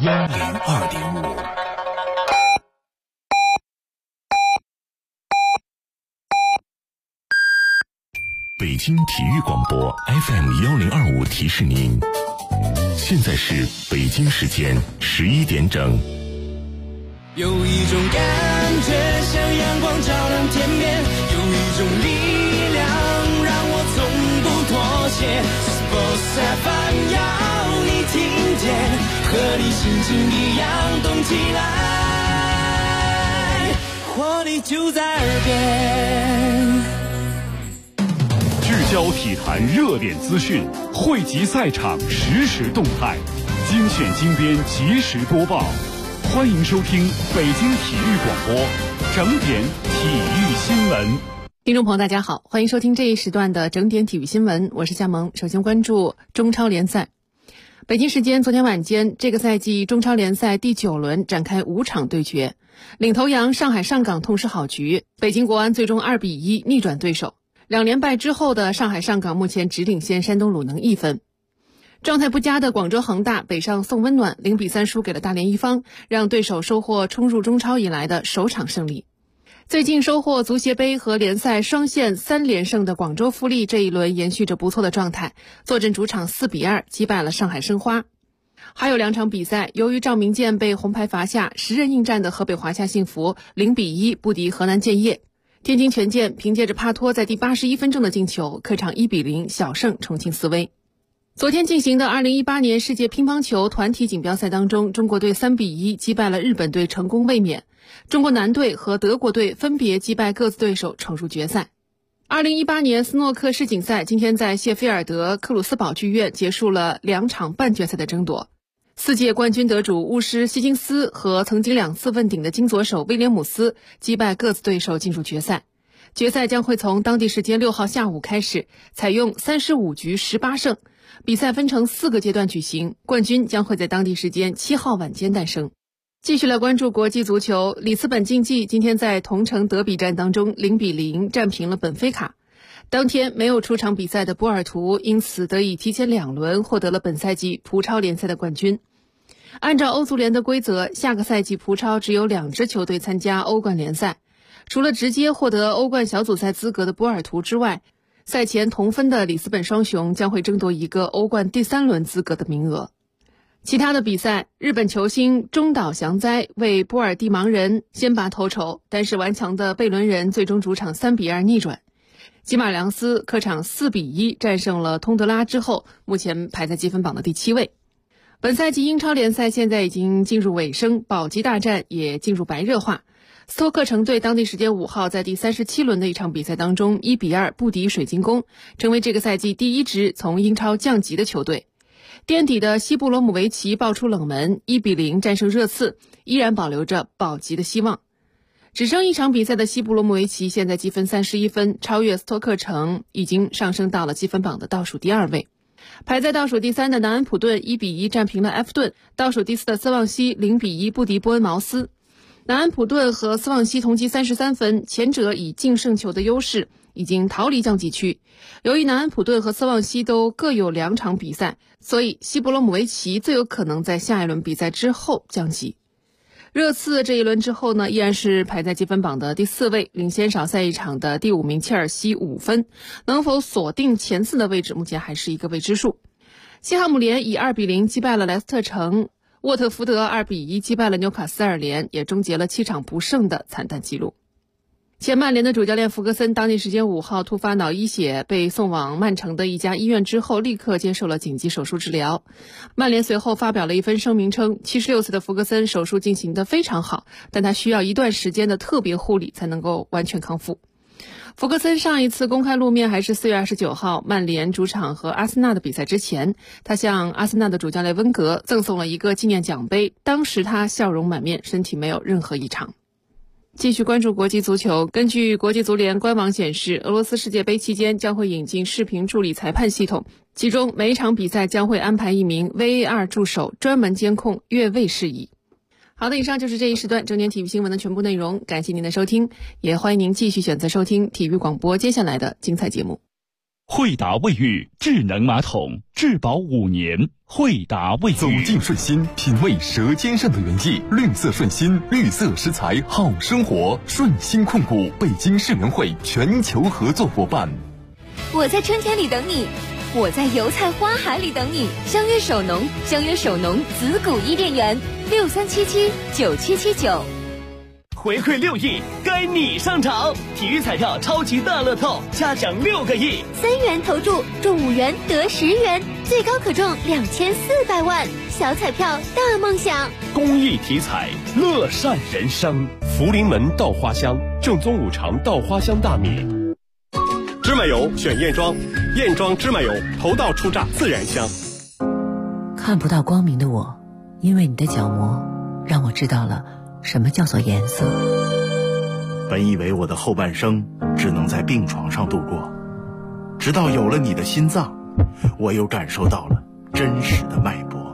102.5。北京体育广播 FM1025提示您，现在是北京时间11点整。 有一种感觉像阳光照亮天边，有一种力量让我从不妥协。Sports FM 要你听见，和你心情一样动起来，活力就在耳边。 聚焦体坛热点资讯，汇集赛场实时动态，精选精编及时播报。欢迎收听北京体育广播整点体育新闻。 听众朋友大家好，欢迎收听这一时段的整点体育新闻，我是夏萌。首先关注中超联赛。北京时间昨天晚间，这个赛季中超联赛第9轮展开5场对决，领头羊上海上港痛失好局，北京国安最终2比1逆转对手。2连败之后的上海上港目前只领先山东鲁能1分。状态不佳的广州恒大北上送温暖，0比3输给了大连一方，让对手收获冲入中超以来的首场胜利。最近收获足协杯和联赛双线3连胜的广州富力这一轮延续着不错的状态，坐镇主场4比2击败了上海申花。还有2场比赛，由于赵明剑被红牌罚下，10人应战的河北华夏幸福0比1不敌河南建业。天津权健凭借着帕托在第81分钟的进球，客场1比0小胜重庆斯威。昨天进行的2018年世界乒乓球团体锦标赛当中，中国队3比1击败了日本队，成功卫冕。中国男队和德国队分别击败各自对手，闯入决赛。2018年斯诺克世锦赛今天在谢菲尔德克鲁斯堡剧院结束了2场半决赛的争夺。4届冠军得主巫师希金斯和曾经2次问鼎的金左手威廉姆斯击败各自对手进入决赛。决赛将会从当地时间6号下午开始，采用35局18胜。比赛分成4个阶段举行，冠军将会在当地时间7号晚间诞生。继续来关注国际足球，里斯本竞技今天在同城德比战当中0比0战平了本菲卡。当天没有出场比赛的波尔图因此得以提前2轮获得了本赛季葡超联赛的冠军。按照欧足联的规则，下个赛季葡超只有2支球队参加欧冠联赛，除了直接获得欧冠小组赛资格的波尔图之外，赛前同分的里斯本双雄将会争夺一个欧冠第3轮资格的名额。其他的比赛，日本球星中岛祥哉为波尔蒂芒人先拔头筹，但是顽强的贝伦人最终主场3比2逆转。吉马良斯客场4比1战胜了通德拉之后，目前排在积分榜的第7位。本赛季英超联赛现在已经进入尾声，保级大战也进入白热化。斯托克城队当地时间5号在第37轮的一场比赛当中1比2不敌水晶宫，成为这个赛季第1支从英超降级的球队。垫底的西布罗姆维奇爆出冷门1比0战胜热刺，依然保留着保级的希望。只剩一场比赛的西布罗姆维奇现在积分31分，超越斯托克城，已经上升到了积分榜的倒数第2位。排在倒数第3的南安普顿1比1战平了埃弗顿，倒数第4的斯旺西0比1不敌波恩茅斯。南安普顿和斯旺西同积33分，前者以净胜球的优势已经逃离降级区。由于南安普顿和斯旺西都各有2场比赛，所以西布罗姆维奇最有可能在下一轮比赛之后降级。热刺这一轮之后呢，依然是排在积分榜的第4位，领先少赛一场的第5名切尔西5分，能否锁定前4的位置目前还是一个未知数。西汉姆联以2比0击败了莱斯特城，沃特福德2比1击败了纽卡斯尔联，也终结了7场不胜的惨淡记录。前曼联的主教练弗格森当地时间5号突发脑溢血，被送往曼城的一家医院之后，立刻接受了紧急手术治疗。曼联随后发表了一份声明称，76岁的弗格森手术进行得非常好，但他需要一段时间的特别护理才能够完全康复。弗格森上一次公开露面还是4月29号曼联主场和阿森纳的比赛之前，他向阿森纳的主教练温格赠送了一个纪念奖杯，当时他笑容满面，身体没有任何异常。继续关注国际足球，根据国际足联官网显示，俄罗斯世界杯期间将会引进视频助理裁判系统，其中每一场比赛将会安排一名 VAR 助手，专门监控越位事宜。好的，以上就是这一时段整点体育新闻的全部内容，感谢您的收听，也欢迎您继续选择收听体育广播接下来的精彩节目。 惠达卫浴智能马桶，质保5年。惠达卫浴， 走进顺心，品味舌尖上的原意。绿色顺心，绿色食材好生活。顺心控股北京市联会全球合作伙伴。 我在春天里等你，我在油菜花海里等你。相约首农，相约首农子谷伊甸园，63779779。 回馈6亿，该你上场！体育彩票超级大乐透，嘉奖6个亿 ，3元投注中5元得10元，最高可中2400万。小彩票大梦想， 公益体彩，乐善人生。 福临门稻花香，正宗5常稻花香大米。芝麻油选燕庄，燕庄芝麻油，头道初榨，自然香。 看不到光明的我，因为你的角膜，让我知道了什么叫做颜色。 本以为我的后半生只能在病床上度过，直到有了你的心脏，我又感受到了真实的脉搏。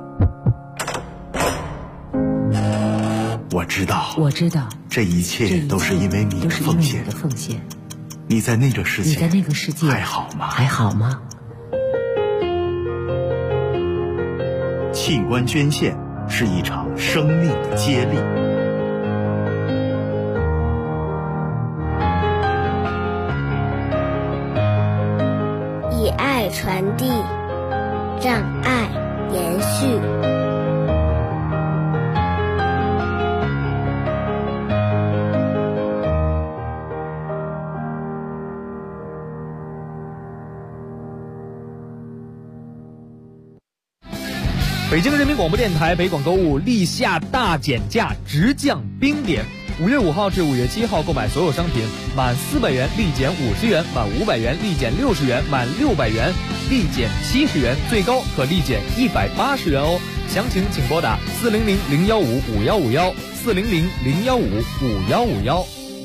我知道，这一切都是因为你的奉献。你在那个世界还好吗？器官捐献是一场生命的接力。 以爱传递，让爱延续。 北京人民广播电台北广购物立夏大减价，直降冰点。5月5号至5月7号购买所有商品，满400元立减50元，满500元立减60元，满600元立减70元，最高可立减180元哦。详情请拨打400-015-5151 400-015-5151。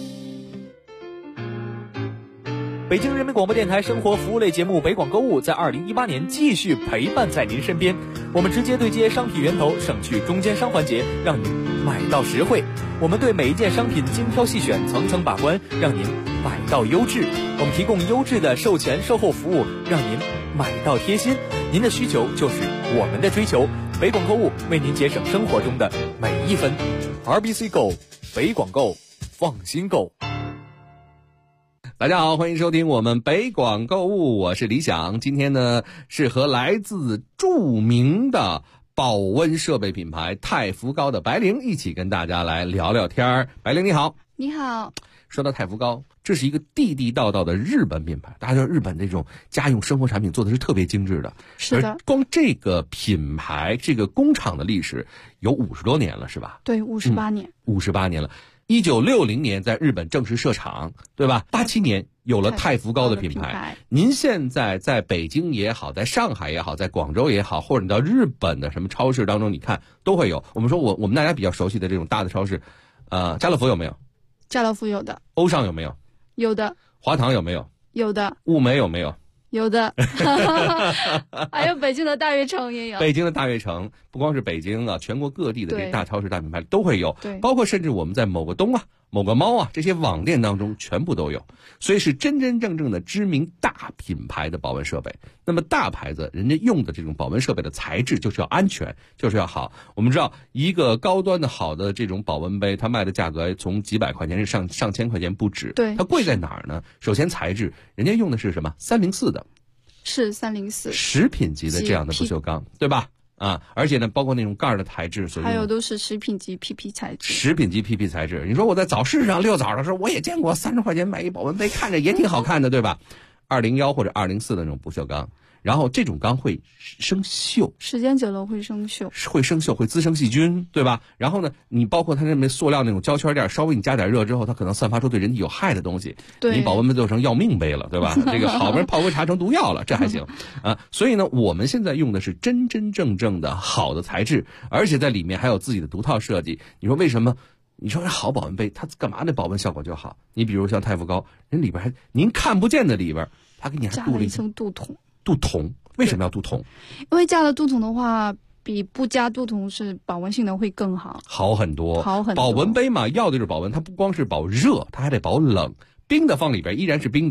北京人民广播电台生活服务类节目北广购物在2018年继续陪伴在您身边。我们直接对接商品源头，省去中间商环节，让您买到实惠。我们对每一件商品精挑细选，层层把关，让您买到优质。我们提供优质的售前售后服务，让您买到贴心。您的需求就是我们的追求。北广购物为您节省生活中的每一分。RBC 购，北广购，放心购。 大家好，欢迎收听我们北广购物，我是李想。今天呢是和来自著名的保温设备品牌太福高的白灵一起跟大家来聊聊天儿。白灵你好。 你好。 说到太福高，这是一个地地道道的日本品牌，大家知道日本这种家用生活产品做的是特别精致的。 是的。 而光这个品牌这个工厂的历史有50多年了是吧？ 对，58年。 58年了。1960年在日本正式设厂，对吧？87年有了太福高的品牌。您现在在北京也好，在上海也好，在广州也好，或者你到日本的什么超市当中，你看都会有。我们说我们大家比较熟悉的这种大的超市，家乐福有没有？ 家乐福有的。 欧尚有没有？ 有的。 华堂有没有？ 有的。 物美有没有？ 有的。还有北京的大悦城也有。 北京的大悦城不光是北京啊，全国各地的这大超市大品牌都会有，包括甚至我们在某个东啊、某个猫啊这些网店当中全部都有，所以是真真正正的知名大品牌的保温设备。那么大牌子人家用的这种保温设备的材质就是要安全，就是要好。我们知道一个高端的好的这种保温杯，它卖的价格从几百块钱是上千块钱不止。 对， 它贵在哪儿呢？首先材质，人家用的是什么304的。 是304 食品级的这样的不锈钢，对吧？而且呢，包括那种盖的材质， 还有都是食品级 PP 材质。 食品级 PP 材质，你说我在早市上遛早的时候，我也见过30块钱买一保温杯，看着也挺好看的，对吧？201或者204的那种不锈钢，然后这种钢会生锈， 时间久了会生锈， 会滋生细菌，对吧？然后呢，你包括它那边塑料那种胶圈垫，稍微你加点热之后，它可能散发出对人体有害的东西，你保温杯就成要命杯了，对吧？这个好不容易泡杯茶成毒药了，这还行啊。所以呢，我们现在用的是真真正正的好的材质，而且在里面还有自己的独套设计。你说为什么？你说好保温杯，它干嘛那保温效果就好？你比如像太福高，人里边还您看不见的里边，它给你还镀了一层镀铜。 镀铜为什么要镀铜？ 因为加了镀铜的话，比不加镀铜是保温性能会更好， 好很多。保温杯嘛，要的就是保温，它不光是保热，它还得保冷。冰的放里边依然是冰的，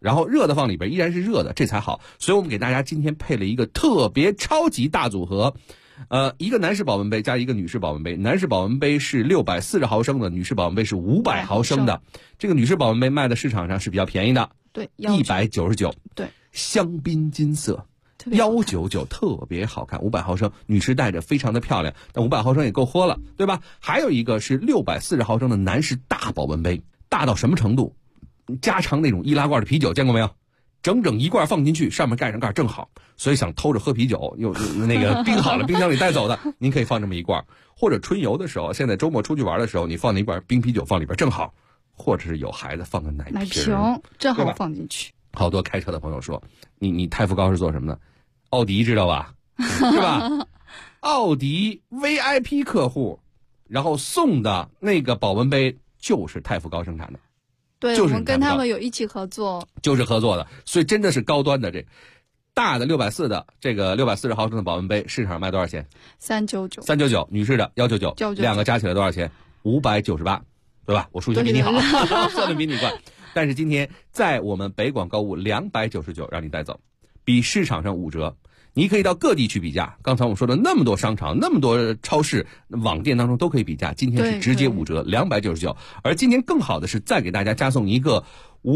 然后热的放里边依然是热的，这才好。所以我们给大家今天配了一个特别超级大组合，一个男士保温杯加一个女士保温杯。男士保温杯是640毫升的，女士保温杯是500毫升的。这个女士保温杯卖的市场上是比较便宜的， 对 ，199， 对， 香槟金色。199特别好看，500毫升，女士戴着非常的漂亮，但500毫升也够喝了，对吧？还有一个是640毫升的男士大保温杯，大到什么程度？加长那种易拉罐的啤酒，见过没有？整整一罐放进去，上面盖上盖正好。所以想偷着喝啤酒，又那个冰好了，冰箱里带走的，您可以放这么一罐。或者春游的时候，现在周末出去玩的时候，你放那一罐冰啤酒放里边正好。或者是有孩子放个奶瓶正好放进去。 好多开车的朋友说，你太福高是做什么的？奥迪知道吧？是吧？奥迪 VIP 客户，然后送的那个保温杯就是太福高生产的。 对， 就是我们跟他们有一起合作， 就是合作的，所以真的是高端的。这大的640的这个640毫升的保温杯，市场卖多少钱？399，女士的199，两个加起来多少钱？598，对吧？我数学比你好，算的比你快。但是今天在我们北广购物299让你带走，比市场上5折。你可以到各地去比价，刚才我们说的那么多商场、那么多超市、网店当中都可以比价，今天是直接5折，299。而今天更好的是再给大家加送一个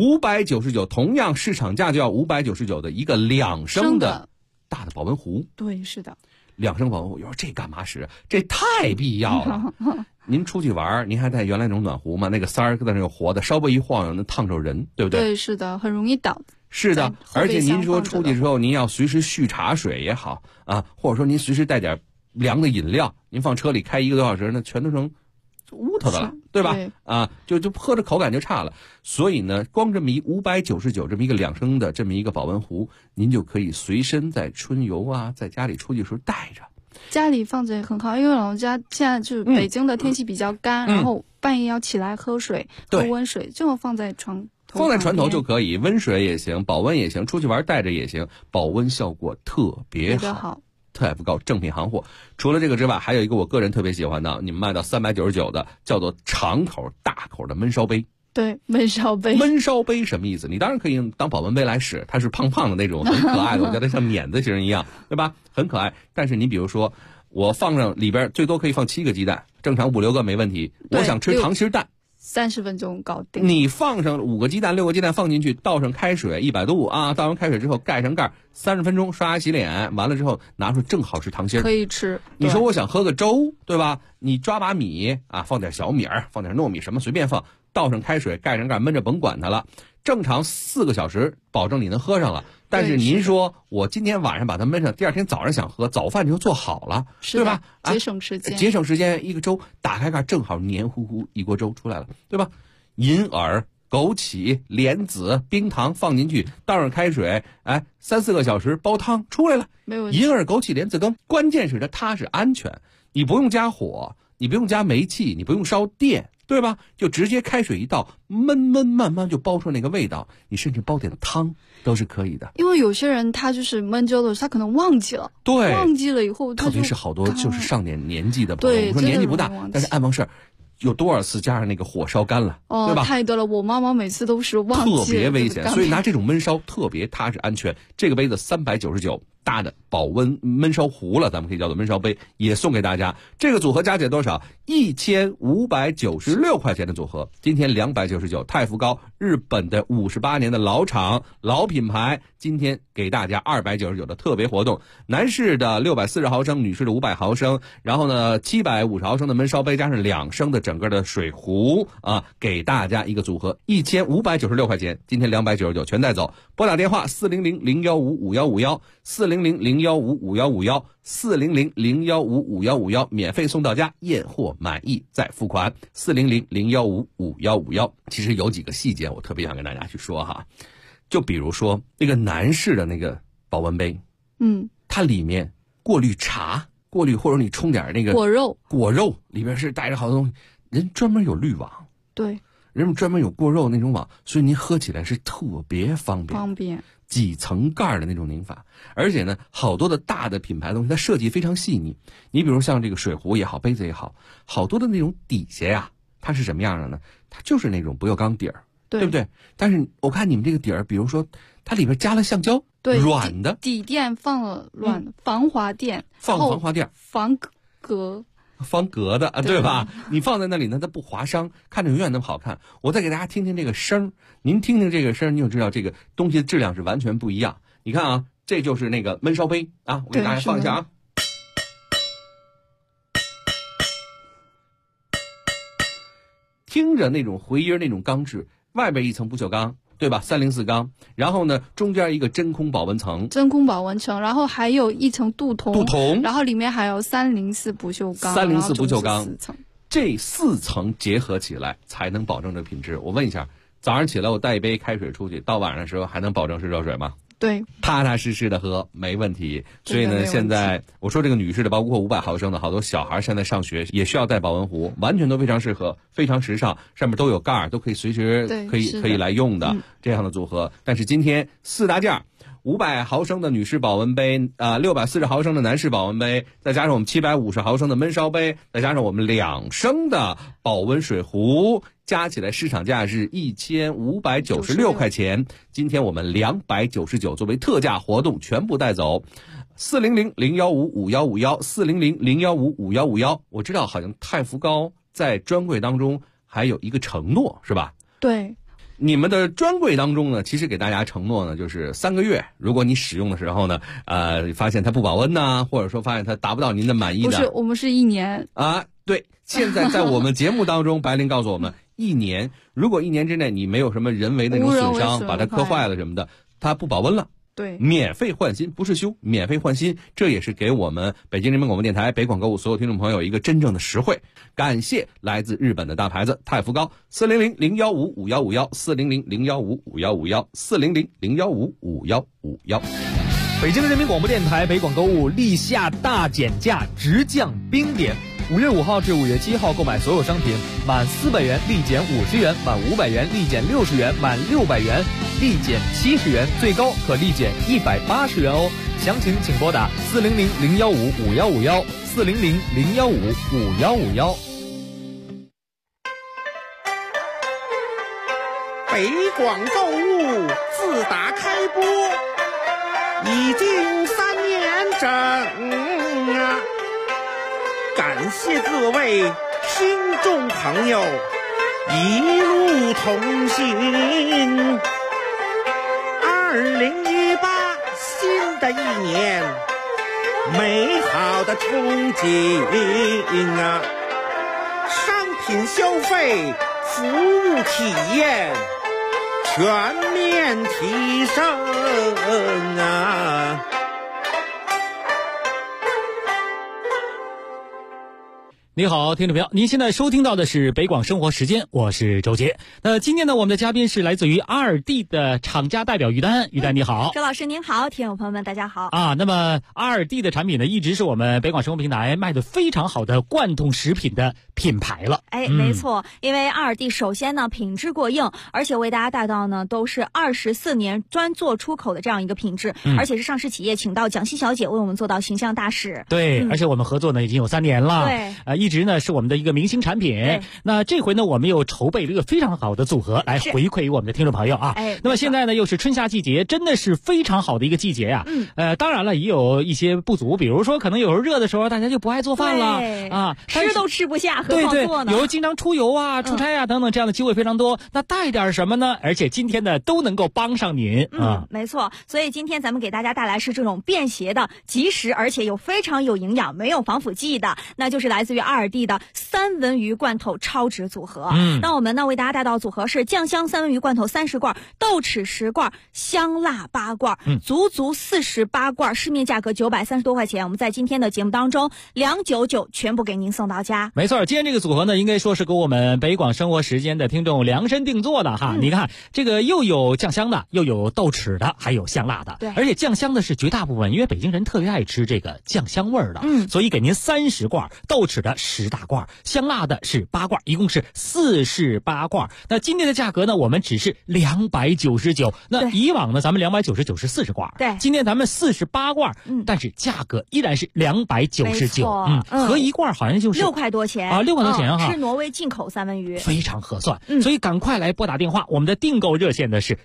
599，同样市场价就要599的一个2升的大的保温壶。 对，是的 ，2升保温壶，说这干嘛使？这太必要了。您出去玩，您还带原来那种暖壶吗？那个塞儿在那个活的，稍微一晃悠能烫着人，对不对？ 对，是的，很容易倒。 是的，而且您说出去之后，您要随时续茶水也好啊，或者说您随时带点凉的饮料，您放车里开1个多小时，那全都成乌头的了，对吧？啊，就喝着口感就差了。所以呢，光这么一599这么一个2升的这么一个保温壶，您就可以随身在春游啊，在家里出去的时候带着。 家里放着也很好，因为老人家现在就是北京的天气比较干，然后半夜要起来喝水，喝温水，就放在床头就可以，温水也行，保温也行，出去玩带着也行，保温效果特别好，太福高正品行货。除了这个之外，还有一个我个人特别喜欢的，你们卖到399的，叫做长口大口的焖烧杯。 对，焖烧杯。 焖烧杯什么意思？你当然可以用当保温杯来使，它是胖胖的那种，很可爱的，我觉得像碾子型一样，对吧？很可爱。但是你比如说，我放上里边最多可以放7个鸡蛋，正常5、6个没问题。我想吃溏心蛋。 30分钟搞定。 你放上5个鸡蛋、6个鸡蛋放进去，倒上开水100度啊，倒完开水之后盖上盖，30分钟刷牙洗脸，完了之后拿出正好是溏心， 可以吃。 你说我想喝个粥，对吧？你抓把米啊，放点小米儿，放点糯米，什么随便放，倒上开水盖上盖焖着，甭管它了。正常4个小时，保证你能喝上了。但是您说我今天晚上把它焖上，第二天早上想喝，早饭就做好了，对吧？ 节省时间， 节省时间。一个粥打开盖，正好黏糊糊一锅粥出来了，对吧？银耳、枸杞、莲子、冰糖放进去，倒上开水，3、4个小时煲汤出来了， 没问题。 银耳、枸杞、莲子羹，关键是它踏实安全，你不用加火，你不用加煤气，你不用烧电，对吧？就直接开水一倒，焖慢慢就煲出那个味道。你甚至煲点汤都是可以的。 因为有些人他就是焖粥的时候，他可能忘记了， 对， 忘记了以后， 特别是好多就是上点年纪的朋友，我说年纪不大，但是爱忘事儿。有多少次加上那个火烧干了，对吧？ 太多了，我妈妈每次都是忘记了， 特别危险。所以拿这种焖烧特别踏实安全。这个杯子399，大的保温焖烧壶了，咱们可以叫做焖烧杯，也送给大家。这个组合加起来多少？1596块钱的组合，今天299。太福高，日本的58年的老厂老品牌，今天给大家299的特别活动。男士的640毫升，女士的500毫升，然后呢750毫升的焖烧杯加上2升的整个的水壶啊，给大家一个组合1596块钱，今天299全带走。拨打电话400-015-5151，400-015-5151，400-015-5151，免费送到家，验货满意再付款。400-015-5151。其实有几个细节我特别想跟大家去说哈，就比如说那个男士的那个保温杯，它里面过滤茶，或者你冲点那个果肉里边是带着好多东西，人专门有滤网， 对， 人们专门有过肉那种网，所以您喝起来是特别方便，几层盖的那种拧法。而且呢，好多的大的品牌的东西它设计非常细腻。你比如像这个水壶也好，杯子也好，好多的那种底下呀，它是什么样的呢？它就是那种不锈钢底儿， 对不对？但是我看你们这个底儿，比如说它里边加了橡胶， 对， 软的底垫放了软的防滑垫， 放防滑垫， 方格的啊，对吧？你放在那里呢，它不划伤，看着永远那么好看。我再给大家听听这个声，您听听这个声，你就知道这个东西的质量是完全不一样。你看啊，这就是那个焖烧杯啊，我给大家放一下啊。听着那种回音，那种钢质，外边一层不锈钢，对吧？304钢，然后呢，中间一个真空保温层， 然后还有一层镀铜，然后里面还有304不锈钢 ，304不锈钢，这4层结合起来才能保证这品质。我问一下，早上起来我带一杯开水出去，到晚上的时候还能保证是热水吗？ 对， 踏踏实实的喝没问题。所以呢，现在我说这个女士的，包括500毫升的，好多小孩现在上学也需要带保温壶，完全都非常适合，非常时尚，上面都有盖儿，都可以随时可以来用的这样的组合。但是今天4大件，500毫升的女士保温杯，640毫升的男士保温杯，再加上我们750毫升的焖烧杯，再加上我们2升的保温水壶，加起来市场价是1596块钱。今天我们299作为特价活动全部带走。400-015-5151，400-015-5151。我知道好像太福膏在专柜当中还有一个承诺，是吧？ 对。 你们的专柜当中呢，其实给大家承诺呢，就是3个月，如果你使用的时候呢，发现它不保温呐，或者说发现它达不到您的满意的， 不是，我们是1年啊。对，现在在我们节目当中，白灵告诉我们，1年，如果1年之内你没有什么人为那种损伤，把它磕坏了什么的，它不保温了。 对， 免费换新，不是修，免费换新，这也是给我们北京人民广播电台北广购物所有听众朋友一个真正的实惠。感谢来自日本的大牌子太福膏，400-015-5151，400-015-5151，400-015-5151。 北京人民广播电台北广购物立夏大减价，直降冰点。5月5号至5月7号购买所有商品，满400元立减50元，满500元立减60元，满600元立减70元，最高可立减180元哦。详情请拨打400-015-5151，400-015-5151。 北广购物自打开播已经3年整啊！感谢各位听众朋友一路同行。2018新的1年，美好的憧憬啊！商品消费、服务体验全面提升啊！ 你好，听众朋友，您现在收听到的是北广生活时间，我是周杰。那今天呢，我们的嘉宾是来自于阿尔蒂的厂家代表于丹。于丹你好。 周老师您好，听友朋友们大家好。 那么阿尔蒂的产品呢，一直是我们北广生活平台卖的非常好的罐头食品的品牌了。 没错，因为阿尔蒂首先呢品质过硬，而且为大家带到呢都是24年专做出口的这样一个品质，而且是上市企业请到蒋欣小姐为我们做到形象大使。 对，而且我们合作呢已经有3年了。 对， 一直呢是我们的一个明星产品。那这回呢，我们又筹备了一个非常好的组合来回馈于我们的听众朋友啊。那么现在呢，又是春夏季节，真的是非常好的一个季节呀。当然了，也有一些不足，比如说可能有时候热的时候，大家就不爱做饭了啊， 吃都吃不下，何况做呢？ 有时候经常出游啊、出差啊等等这样的机会非常多。那带点什么呢？而且今天呢，都能够帮上您啊。 没错，所以今天咱们给大家带来是这种便携的、及时而且又非常有营养、没有防腐剂的，那就是来自于阿尔蒂的3文鱼罐头超值组合。那我们呢为大家带到组合是酱香3文鱼罐头30罐，豆豉10罐，香辣8罐，足48罐，市面价格930多块钱，我们在今天的节目当中299全部给您送到家。 没错，今天这个组合呢，应该说是给我们北广生活时间的听众量身定做的哈。你看这个又有酱香的，又有豆豉的，还有香辣的。 对， 而且酱香的是绝大部分，因为北京人特别爱吃这个酱香味儿的，所以给您30罐，豆豉的 10大罐，香辣的是8罐，一共是48罐。那今天的价格呢，我们只是299。那以往呢，咱们299是40罐， 对， 今天咱们48罐，但是价格依然是299，合一罐好像就是 6块多钱啊，6块多钱哈， 是挪威进口三文鱼， 非常合算。所以赶快来拨打电话，我们的订购热线呢是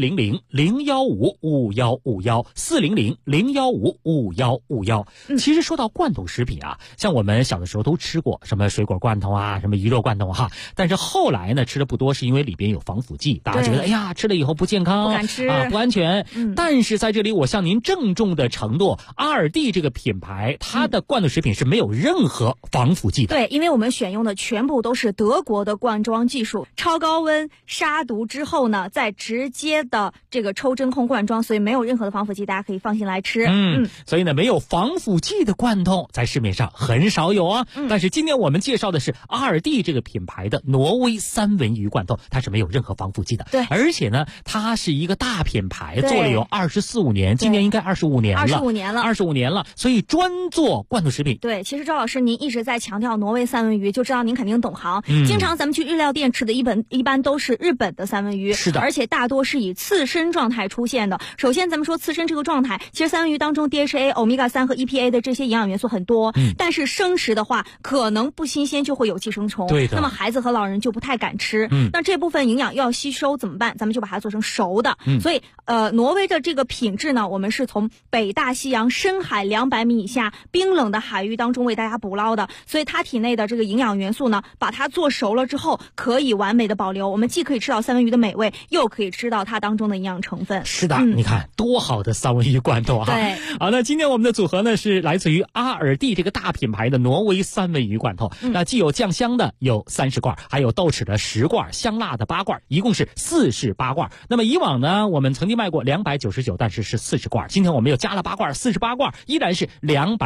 400-015-5151，400-015-5151。其实说到罐头食品啊，像我们小的时候都吃过什么水果罐头啊，什么鱼肉罐头哈，但是后来呢吃的不多，是因为里边有防腐剂，大家觉得哎呀吃了以后不健康， 不敢吃啊，不安全。但是在这里我向您郑重的承诺，阿尔蒂这个品牌它的罐头食品是没有任何防腐剂的。 对，因为我们选用的全部都是德国的灌装技术，超高温杀毒之后呢，再直接的这个抽真空灌装，所以没有任何的防腐剂，大家可以放心来吃。 所以呢，没有防腐剂的罐头在市面上很少有啊。但是今天我们介绍的是阿尔蒂这个品牌的挪威三文鱼罐头，它是没有任何防腐剂的。 对， 而且呢，它是一个大品牌，做了有24-25年，今年应该25年了。25年了，所以专做罐头食品。 对，其实赵老师您一直在强调挪威三文鱼，就知道您肯定懂行。经常咱们去日料店吃的一般都是日本的三文鱼， 是的， 而且大多是以刺身状态出现的。首先咱们说刺身这个状态，其实三文鱼当中 DHA、欧米伽3和 EPA 的这些营养元素很多，但是生食的话可能不新鲜就会有寄生虫， 对的， 那么孩子和老人就不太敢吃。那这部分营养要吸收怎么办？咱们就把它做成熟的。所以挪威的这个品质呢，我们是从北大西洋深海200米以下冰冷的海域当中为大家捕捞的，所以它体内的这个营养元素呢，把它做熟了之后可以完美的保留，我们既可以吃到三文鱼的美味，又可以吃到它当中的营养成分。 是的，你看多好的三文鱼罐头啊！ 对， 好，那今天我们的组合呢是来自于阿尔蒂这个大品牌的挪威三文鱼罐头，那既有酱香的有30罐，还有豆豉的10罐，香辣的8罐，一共是48罐。那么以往呢，我们曾经卖过299，但是是40罐，今天我们又加了8罐，48罐依然是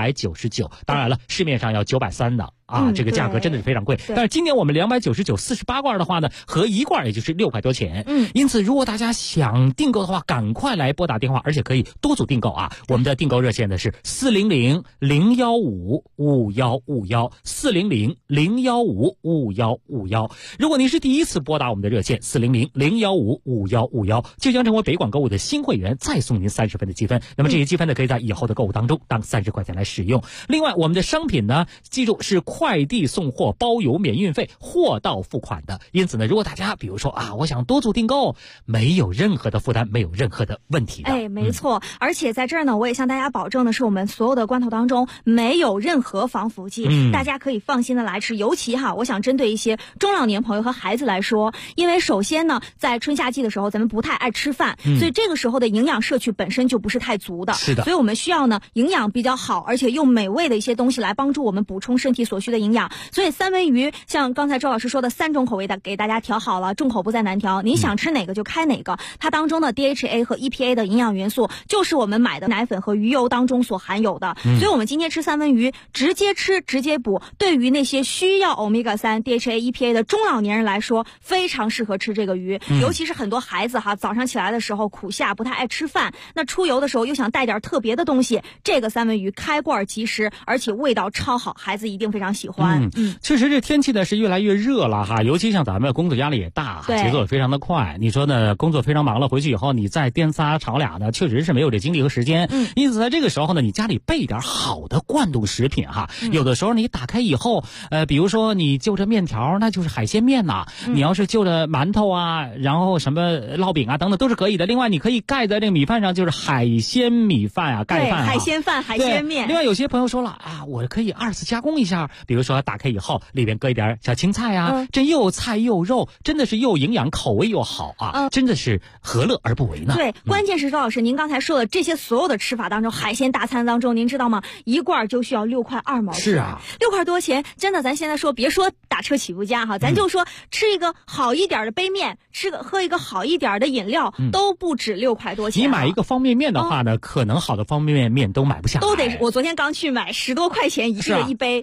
299。当然了，市面上要930的。这个价格真的是非常贵，但是今年我们299 48罐的话呢，合一罐也就是6块多钱。因此如果大家想订购的话，赶快来拨打电话，而且可以多组订购啊。我们的订购热线呢是400-015-5151，400-015-5151。如果您是第一次拨打我们的热线400-015-5151，就将成为北广购物的新会员，再送您30分的积分。那么这些积分呢，可以在以后的购物当中当30块钱来使用。另外，我们的商品呢，记住是快递送货包邮免运费，货到付款的。因此呢，如果大家比如说我想多组订购，没有任何的负担，没有任何的问题的。 没错。而且在这儿呢，我也向大家保证的是，我们所有的罐头当中没有任何防腐剂，大家可以放心的来吃。尤其我想针对一些中老年朋友和孩子来说，因为首先呢，在春夏季的时候，咱们不太爱吃饭，所以这个时候的营养摄取本身就不是太足的。 是的。 所以我们需要呢，营养比较好，而且又美味的一些东西来帮助我们补充身体所需的营养。所以三文鱼像刚才周老师说的3种口味的给大家调好了，众口不再难调，您想吃哪个就开哪个。它当中的 DHA 和 EPA 的营养元素就是我们买的奶粉和鱼油当中所含有的，所以我们今天吃三文鱼直接吃直接补，对于那些需要 Omega 3 DHA EPA 的中老年人来说非常适合吃这个鱼。尤其是很多孩子早上起来的时候苦夏不太爱吃饭，那出游的时候又想带点特别的东西，这个三文鱼开罐即食，而且味道超好，孩子一定非常喜欢。 确实这天气呢是越来越热了尤其像咱们工作压力也大，节奏也非常的快。你说呢，工作非常忙了，回去以后你再颠仨炒俩呢，确实是没有这精力和时间。因此在这个时候呢，你家里备点好的罐头食品有的时候你打开以后，比如说你就着面条，那就是海鲜面呐。你要是就着馒头然后什么烙饼等等都是可以的。另外你可以盖在这个米饭上，就是海鲜米饭盖饭海鲜饭、海鲜面。 另外有些朋友说了我可以2次加工一下，比如说打开以后里边搁一点小青菜这又菜又肉，真的是又营养，口味又好真的是何乐而不为呢？ 对，关键是周老师您刚才说的这些所有的吃法当中，海鲜大餐当中，您知道吗？一罐就需要6块2毛钱。 是 6块多钱，真的咱现在说别说打车起步价咱就说吃一个好一点的杯面，喝一个好一点的饮料，都不止6块多钱。 你买一个方便面的话呢，可能好的方便面都买不下来， 都得我昨天刚去买10多块钱一个一杯。 这个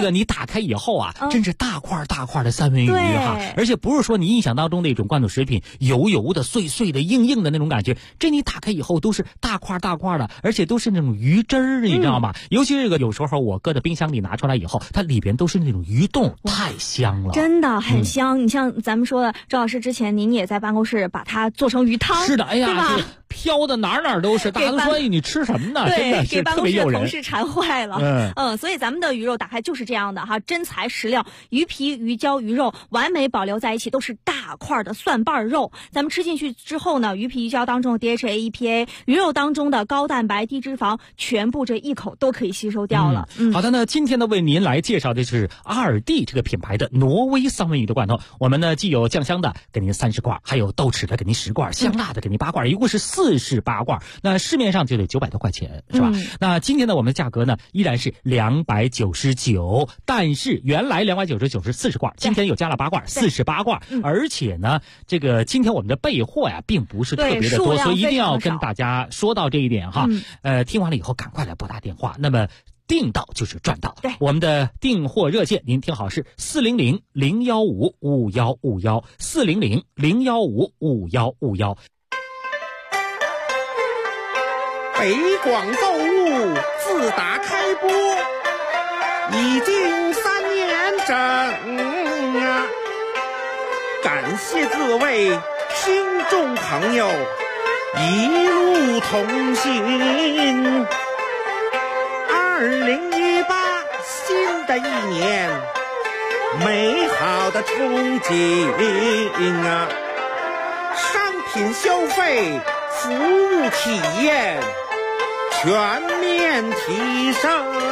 个你打开以后啊，真是大块大块的三文鱼哈，而且不是说你印象当中那种罐头食品油油的、碎碎的、硬硬的那种感觉，这你打开以后都是大块大块的，而且都是那种鱼汁儿，你知道吗？尤其这个有时候我搁在冰箱里拿出来以后，它里边都是那种鱼冻，太香了， 真的很香。你像咱们说的，赵老师之前您也在办公室把它做成鱼汤， 是的，哎呀， 对吧？ 飘的哪都是，大家都说你吃什么呢？真的是特别诱人，给办公室的同事馋坏了。所以咱们的鱼肉打开就是这样的哈，真材实料，鱼皮、鱼胶、鱼肉完美保留在一起，都是大块的蒜瓣肉。咱们吃进去之后呢，鱼皮、鱼胶当中的 DHA、EPA， 鱼肉当中的高蛋白、低脂肪，全部这一口都可以吸收掉了。 好的，那今天呢为您来介绍的是2D 这个品牌的挪威三文鱼的罐头。我们呢既有酱香的给您30罐，还有豆豉的给您10罐，香辣的给您8罐，一共是48罐。那市面上就得900多块钱，是吧？那今天呢我们的价格呢依然是299，但是原来299是40罐，今天又加了8罐，48罐。而且呢这个今天我们的备货呀并不是特别的多，所以一定要跟大家说到这一点哈。听完了以后赶快来拨打电话，那么订到就是赚到。 对， 我们的订货热线您听好是400-015-5151 400-015-5151。 北广购物自打开播已经3年整啊，感谢各位听众朋友一路同行。2018新的一年，美好的憧憬啊，商品消费、服务体验全面提升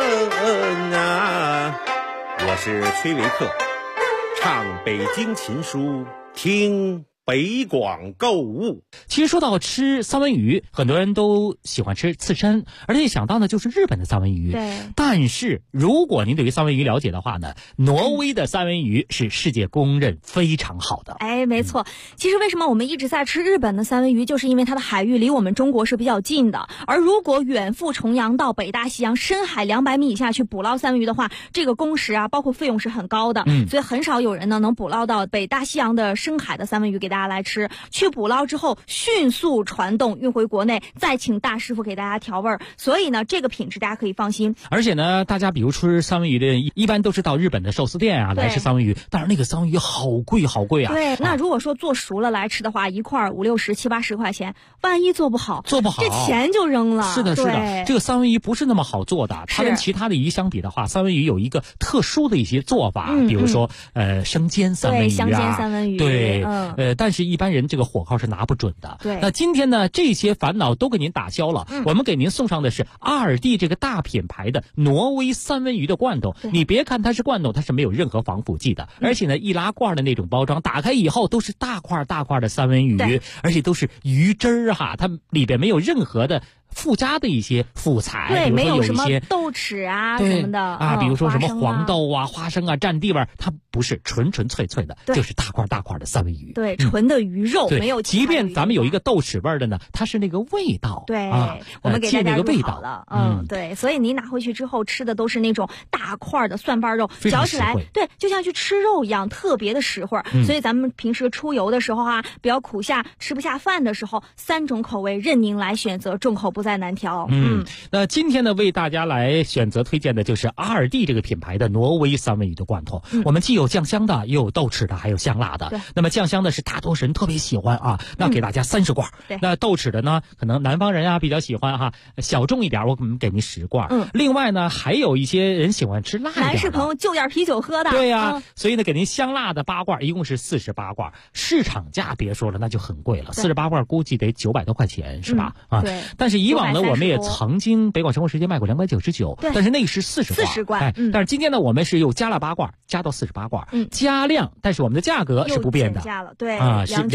啊！我是崔维克，唱北京琴书，听北广购物。 其实说到吃三文鱼，很多人都喜欢吃刺身，而且想到呢就是日本的三文鱼。 对。 但是如果您对于三文鱼了解的话呢，挪威的三文鱼是世界公认非常好的。 哎，没错。其实为什么我们一直在吃日本的三文鱼，就是因为它的海域离我们中国是比较近的。而如果远赴重洋到北大西洋深海200米以下去捕捞三文鱼的话，这个工时啊，包括费用是很高的。所以很少有人呢能捕捞到北大西洋的深海的三文鱼给大家来吃。去捕捞之后迅速传动运回国内，再请大师傅给大家调味儿。所以呢这个品质大家可以放心。 而且呢大家比如吃三文鱼的一般都是到日本的寿司店啊来吃三文鱼，但是那个三文鱼好贵好贵啊。 对，那如果说做熟了来吃的话，一块50、60、70、80块钱，万一做不好这钱就扔了。 是的，是的，这个三文鱼不是那么好做的。它跟其他的鱼相比的话，三文鱼有一个特殊的一些做法，比如说生煎三文鱼啊， 对，香煎三文鱼， 对，但是一般人这个火候是拿不准的。 对， 那今天呢这些烦恼都给您打消了，我们给您送上的是2D这个大品牌的挪威三文鱼的罐头。你别看它是罐头，它是没有任何防腐剂的，而且呢易拉罐的那种包装，打开以后都是大块大块的三文鱼，而且都是鱼汁儿哈，它里边没有任何的附加的一些副材， 对， 比如说有一些没有什么豆豉啊什么的啊，比如说什么黄豆啊、花生啊占地方，它不是纯纯粹粹的，就是大块大块的三文鱼， 对，纯的鱼肉，没有。 即便咱们有一个豆豉味的呢，它是那个味道， 对， 我们给大家那个味道了，对，所以您拿回去之后吃的都是那种大块的蒜瓣肉，嚼起来，对，就像去吃肉一样，特别的实惠。所以咱们平时出游的时候啊，比较苦下吃不下饭的时候，3种口味任您来选择，众口不再难调。 那今天呢为大家来选择推荐的就是2D这个品牌的挪威三文鱼的罐头。我们既有酱香的，也有豆豉的，还有香辣的。那么酱香的是大多数人特别喜欢啊，那给大家30罐。那豆豉的呢，可能南方人啊比较喜欢哈，小众一点，我们给您10罐。另外呢，还有一些人喜欢吃辣一点的， 男士朋友就点啤酒喝的。 对呀，所以呢给您香辣的8罐，一共是48罐。市场价别说了那就很贵了，48罐估计得900多块钱是吧？ 对。 但是以往呢我们也曾经北广生活时间卖过299，但是那个是40罐。但是今天呢我们是又加了8罐，加到48罐，加量，但是我们的价格是不变的， 对啊，是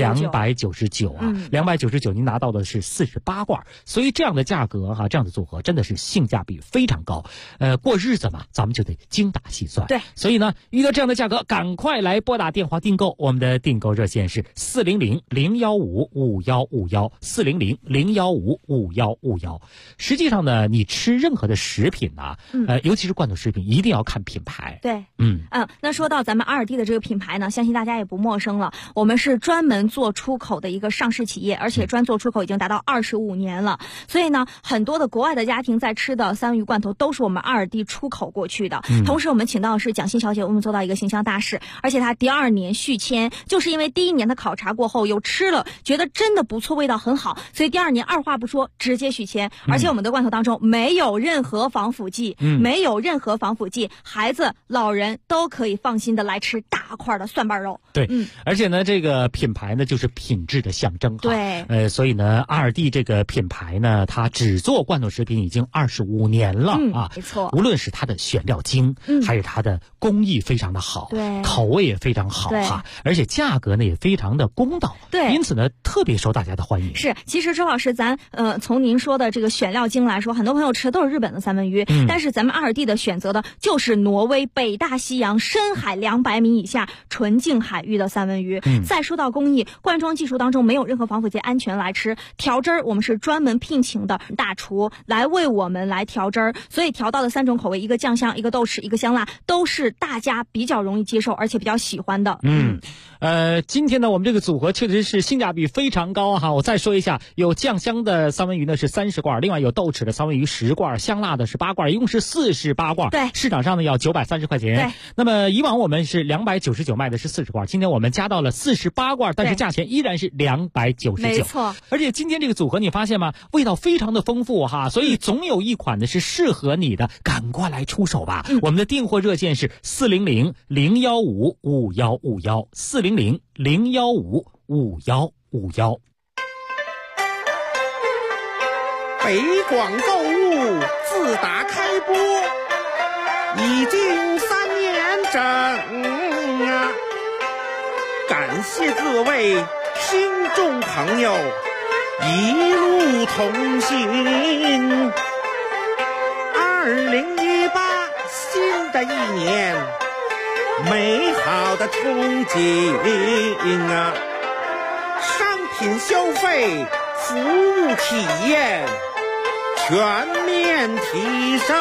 299啊，299您拿到的是48罐，所以这样的价格哈，这样的组合真的是性价比非常高。过日子嘛，咱们就得精打细算。 对， 所以呢，遇到这样的价格，赶快来拨打电话订购。我们的订购热线是400-015-5151，400-015-5151。 5151。实际上呢，你吃任何的食品呢，尤其是罐头食品，一定要看品牌。 对，那说到咱们阿尔蒂的这个品牌呢，相信大家也不陌生了。我们是专门做出口的一个上市企业，而且专做出口已经达到25年了。所以呢，很多的国外的家庭在吃的三文鱼罐头都是我们阿尔蒂出口过去的。同时，我们请到的是蒋欣小姐，我们做到一个形象大使，而且她第2年续签，就是因为第1年的考察过后又吃了，觉得真的不错，味道很好，所以第2年二话不说直接续签。而且我们的罐头当中没有任何防腐剂，孩子、老人都可以放心的来吃大块的蒜瓣肉。 对，而且呢，这个品牌呢就是品质的象征。 对， 所以呢，阿尔蒂这个品牌呢，它只做罐头食品已经25年了没错。 无论是它的选料精，还是它的工艺非常的好， 对， 口味也非常好而且价格呢也非常的公道， 对， 因此呢特别受大家的欢迎。 是，其实周老师，咱从您说的这个选料精来说，很多朋友吃的都是日本的三文鱼，但是咱们阿尔蒂的选择的就是挪威北大西洋深海200米以下纯净海域的三文鱼。再说到工艺，灌装技术当中没有任何防腐剂，安全来吃。调汁儿我们是专门聘请的大厨来为我们来调汁儿，所以调到的3种口味，一个酱香，一个豆豉，一个香辣，都是大家比较容易接受而且比较喜欢的。 今天呢我们这个组合确实是性价比非常高哈。我再说一下，有酱香的三文鱼呢是30罐，另外有豆豉的三文鱼10罐，香辣的是8罐，一共是48罐。 对， 市场上呢要930块钱。 对， 那么以往我们是299卖的是40罐，今天我们加到了48罐，但是价钱依然是299。 没错。 而且今天这个组合你发现吗？味道非常的丰富哈，所以总有一款呢是适合你的，赶快来出手吧。我们的订货热线是400-015-5151，400-015-5151。 北广购物自打开播已经3年整感谢各位听众朋友一路同行。2018新的一年，美好的憧憬商品消费、服务体验全面提升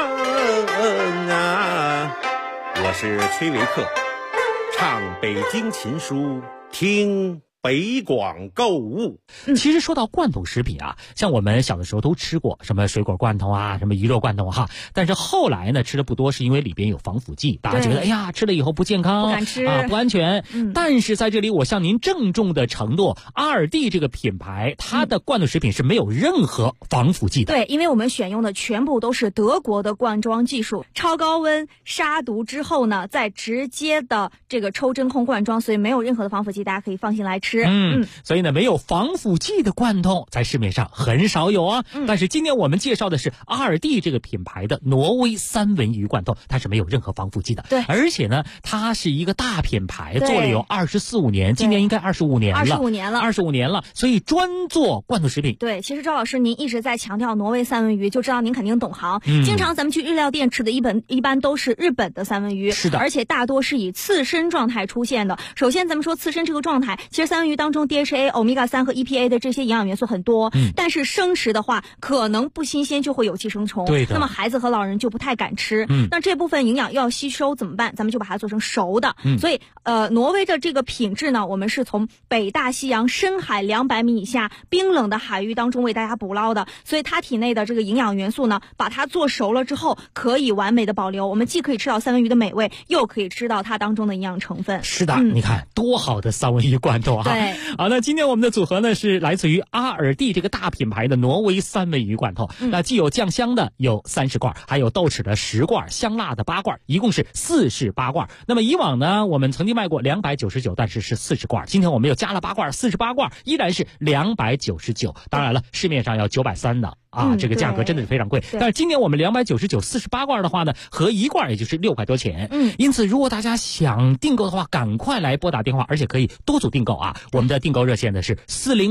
我是崔维克，唱北京琴书，听北广购物。 其实说到罐头食品像我们小的时候都吃过什么水果罐头什么鱼肉罐头但是后来呢吃的不多，是因为里边有防腐剂，大家觉得哎呀吃了以后不健康， 不敢吃不安全。但是在这里我向您郑重的承诺，阿尔蒂这个品牌它的罐头食品是没有任何防腐剂的。 对，因为我们选用的全部都是德国的灌装技术，超高温杀毒之后呢再直接的这个抽真空灌装，所以没有任何的防腐剂，大家可以放心来吃。 所以呢没有防腐剂的罐头在市面上很少有但是今天我们介绍的是阿尔蒂这个品牌的挪威三文鱼罐头，它是没有任何防腐剂的。 对， 而且呢它是一个大品牌，做了有24-25年，今年应该25年了。25年了，所以专做罐头食品。 对，其实赵老师您一直在强调挪威三文鱼，就知道您肯定懂行。经常咱们去日料店吃的一般都是日本的三文鱼， 是的， 而且大多是以刺身状态出现的。首先咱们说刺身这个状态，其实三文鱼当中 DHA、欧米伽3和 EPA 的这些营养元素很多，但是生食的话可能不新鲜就会有寄生虫， 对的， 那么孩子和老人就不太敢吃。那这部分营养要吸收怎么办？咱们就把它做成熟的。所以挪威的这个品质呢，我们是从北大西洋深海200米以下冰冷的海域当中为大家捕捞的，所以它体内的这个营养元素呢，把它做熟了之后可以完美的保留，我们既可以吃到三文鱼的美味，又可以吃到它当中的营养成分。 是的，你看多好的三文鱼罐头对， 好，那今天我们的组合呢是来自于阿尔蒂这个大品牌的挪威三文鱼罐头。那既有酱香的有30罐，还有豆豉的10罐，香辣的8罐，一共是48罐。那么以往呢我们曾经卖过299，但是是40罐，今天我们又加了8罐，48罐依然是299。当然了，市面上要930的这个价格真的是非常贵。但是今年我们299 48罐的话呢，合1罐也就是6块多钱。因此如果大家想订购的话，赶快来拨打电话，而且可以多组订购我们的订购热线呢是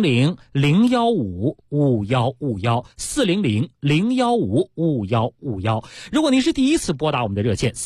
400-015-5151，400-015-5151。如果您是第一次拨打我们的热线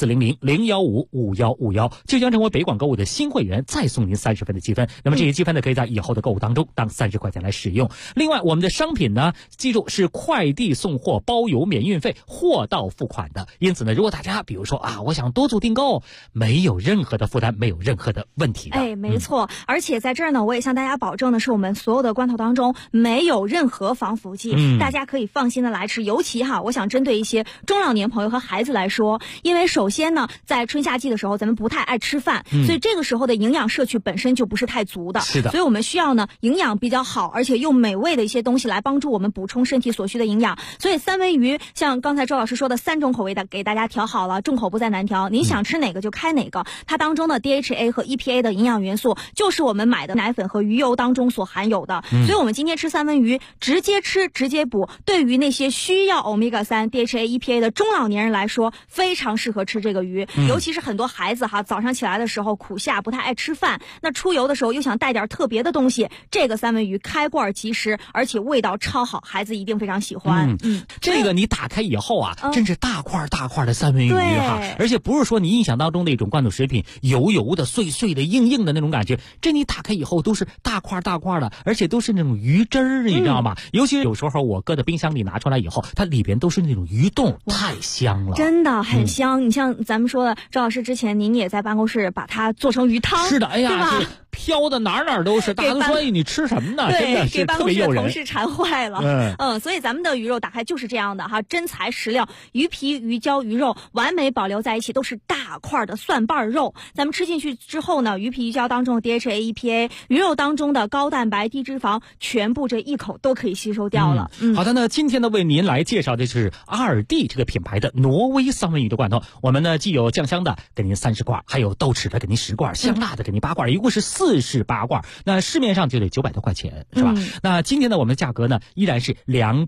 400-015-5151，就将成为北广购物的新会员，再送您30分的积分。那么这些积分呢，可以在以后的购物当中当30块钱来使用。另外，我们的商品呢，记住是快递送货包邮免运费，货到付款的。因此呢，如果大家比如说我想多组订购，没有任何的负担，没有任何的问题的。 没错。而且在这儿呢，我也向大家保证的是，我们所有的罐头当中没有任何防腐剂，大家可以放心的来吃。尤其我想针对一些中老年朋友和孩子来说，因为首先呢，在春夏季的时候，咱们不太爱吃饭，所以这个时候的营养摄取本身就不是太足的。 是的。 所以我们需要呢营养比较好，而且又美味的一些东西来帮助我们补充身体所需的营养。所以三文鱼像刚才周老师说的3种口味的给大家调好了，众口不在难调，您想吃哪个就开哪个。它当中的 DHA 和 EPA 的营养元素就是我们买的奶粉和鱼油当中所含有的，所以我们今天吃三文鱼直接吃直接补，对于那些需要 Omega-3 DHA EPA 的中老年人来说非常适合吃这个鱼。尤其是很多孩子早上起来的时候苦下不太爱吃饭，那出游的时候又想带点特别的东西，这个三文鱼开罐即食，而且味道超好，孩子一定非常喜欢。 这个你打开以后真是大块大块的三文鱼而且不是说你印象当中那种罐头食品油油的碎碎的硬硬的那种感觉，这你打开以后都是大块大块的，而且都是那种鱼汁儿，你知道吗？尤其有时候我搁在冰箱里拿出来以后，它里边都是那种鱼冻，太香了， 真的很香。你像咱们说的，赵老师之前您也在办公室把它做成鱼汤， 是的，哎呀，飘的哪都是，大家都说你吃什么呢？真的是特别诱人， 给办公室的同事馋坏了。所以咱们的鱼肉打开就是这样的真材实料，鱼皮、鱼胶、鱼肉完美保留在一起，都是大块的蒜瓣肉。咱们吃进去之后呢，鱼皮、鱼胶当中的 DHA、EPA， 鱼肉当中的高蛋白、低脂肪，全部这一口都可以吸收掉了。 好的，那今天呢为您来介绍的是阿尔蒂这个品牌的挪威三文鱼的罐头。我们呢既有酱香的给您30罐，还有豆豉的给您10罐，香辣的给您8罐，一共是48罐。那市面上就得900多块钱，是吧？那今天呢我们的价格呢依然是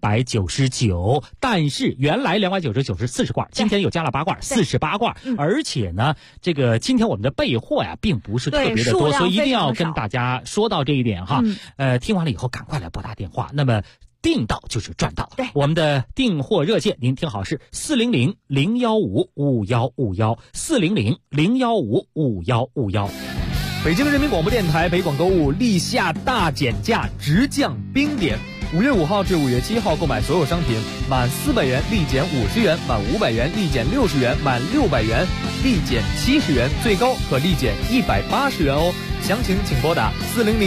299，但是原来299是40罐，今天又加了8罐，48罐。而且呢这个今天我们的备货并不是特别的多，所以一定要跟大家说到这一点听完了以后赶快来拨打电话，那么订到就是赚到。我们的订货热线您听好是400-015-5151，400-015-5151。 北京人民广播电台北广购物立夏大减价，直降冰点。5月5号至5月7号购买所有商品，满400元立减50元，满500元立减60元，满600元立减70元，最高可立减180元哦。详情请拨打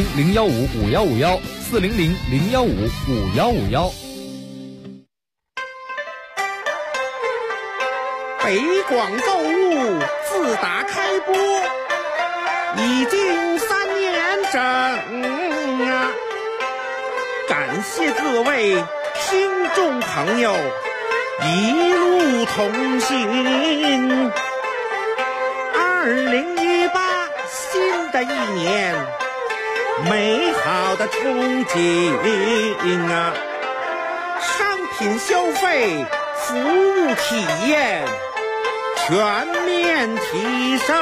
400-015-5151，400-015-5151。 北广购物自打开播已经3年整感谢各位听众朋友一路同行。2018新的一年，美好的憧憬商品消费、服务体验全面提升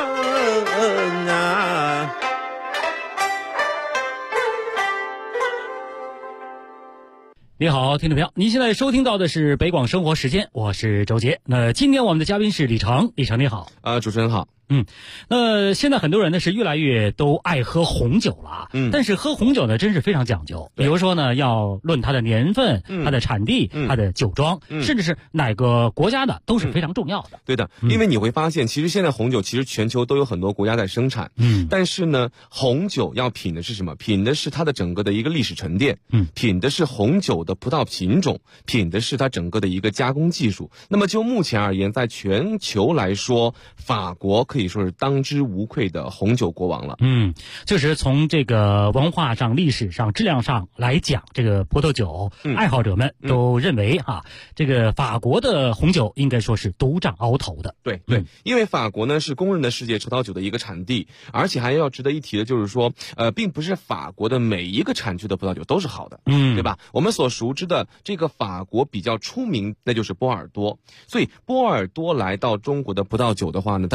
你好，听众朋友，您现在收听到的是北广生活时间，我是周杰。那今天我们的嘉宾是李成，李成你好。 主持人好。 那现在很多人呢是越来越都爱喝红酒了，但是喝红酒呢真是非常讲究，比如说呢要论它的年份、它的产地、它的酒庄，甚至是哪个国家的都是非常重要的。 对的，因为你会发现，其实现在红酒其实全球都有很多国家在生产，但是呢，红酒要品的是什么？品的是它的整个的一个历史沉淀，品的是红酒的葡萄品种，品的是它整个的一个加工技术。那么就目前而言，在全球来说，法国可以说是当之无愧的红酒国王了。 就是从这个文化上、历史上、质量上来讲，这个葡萄酒爱好者们都认为这个法国的红酒应该说是独占鳌头的。 对，因为法国呢是公认的世界葡萄酒的一个产地，而且还要值得一提的就是说，并不是法国的每一个产区的葡萄酒都是好的，对吧？我们所熟知的这个法国比较出名，那就是波尔多。所以波尔多来到中国的葡萄酒的话呢，它整个的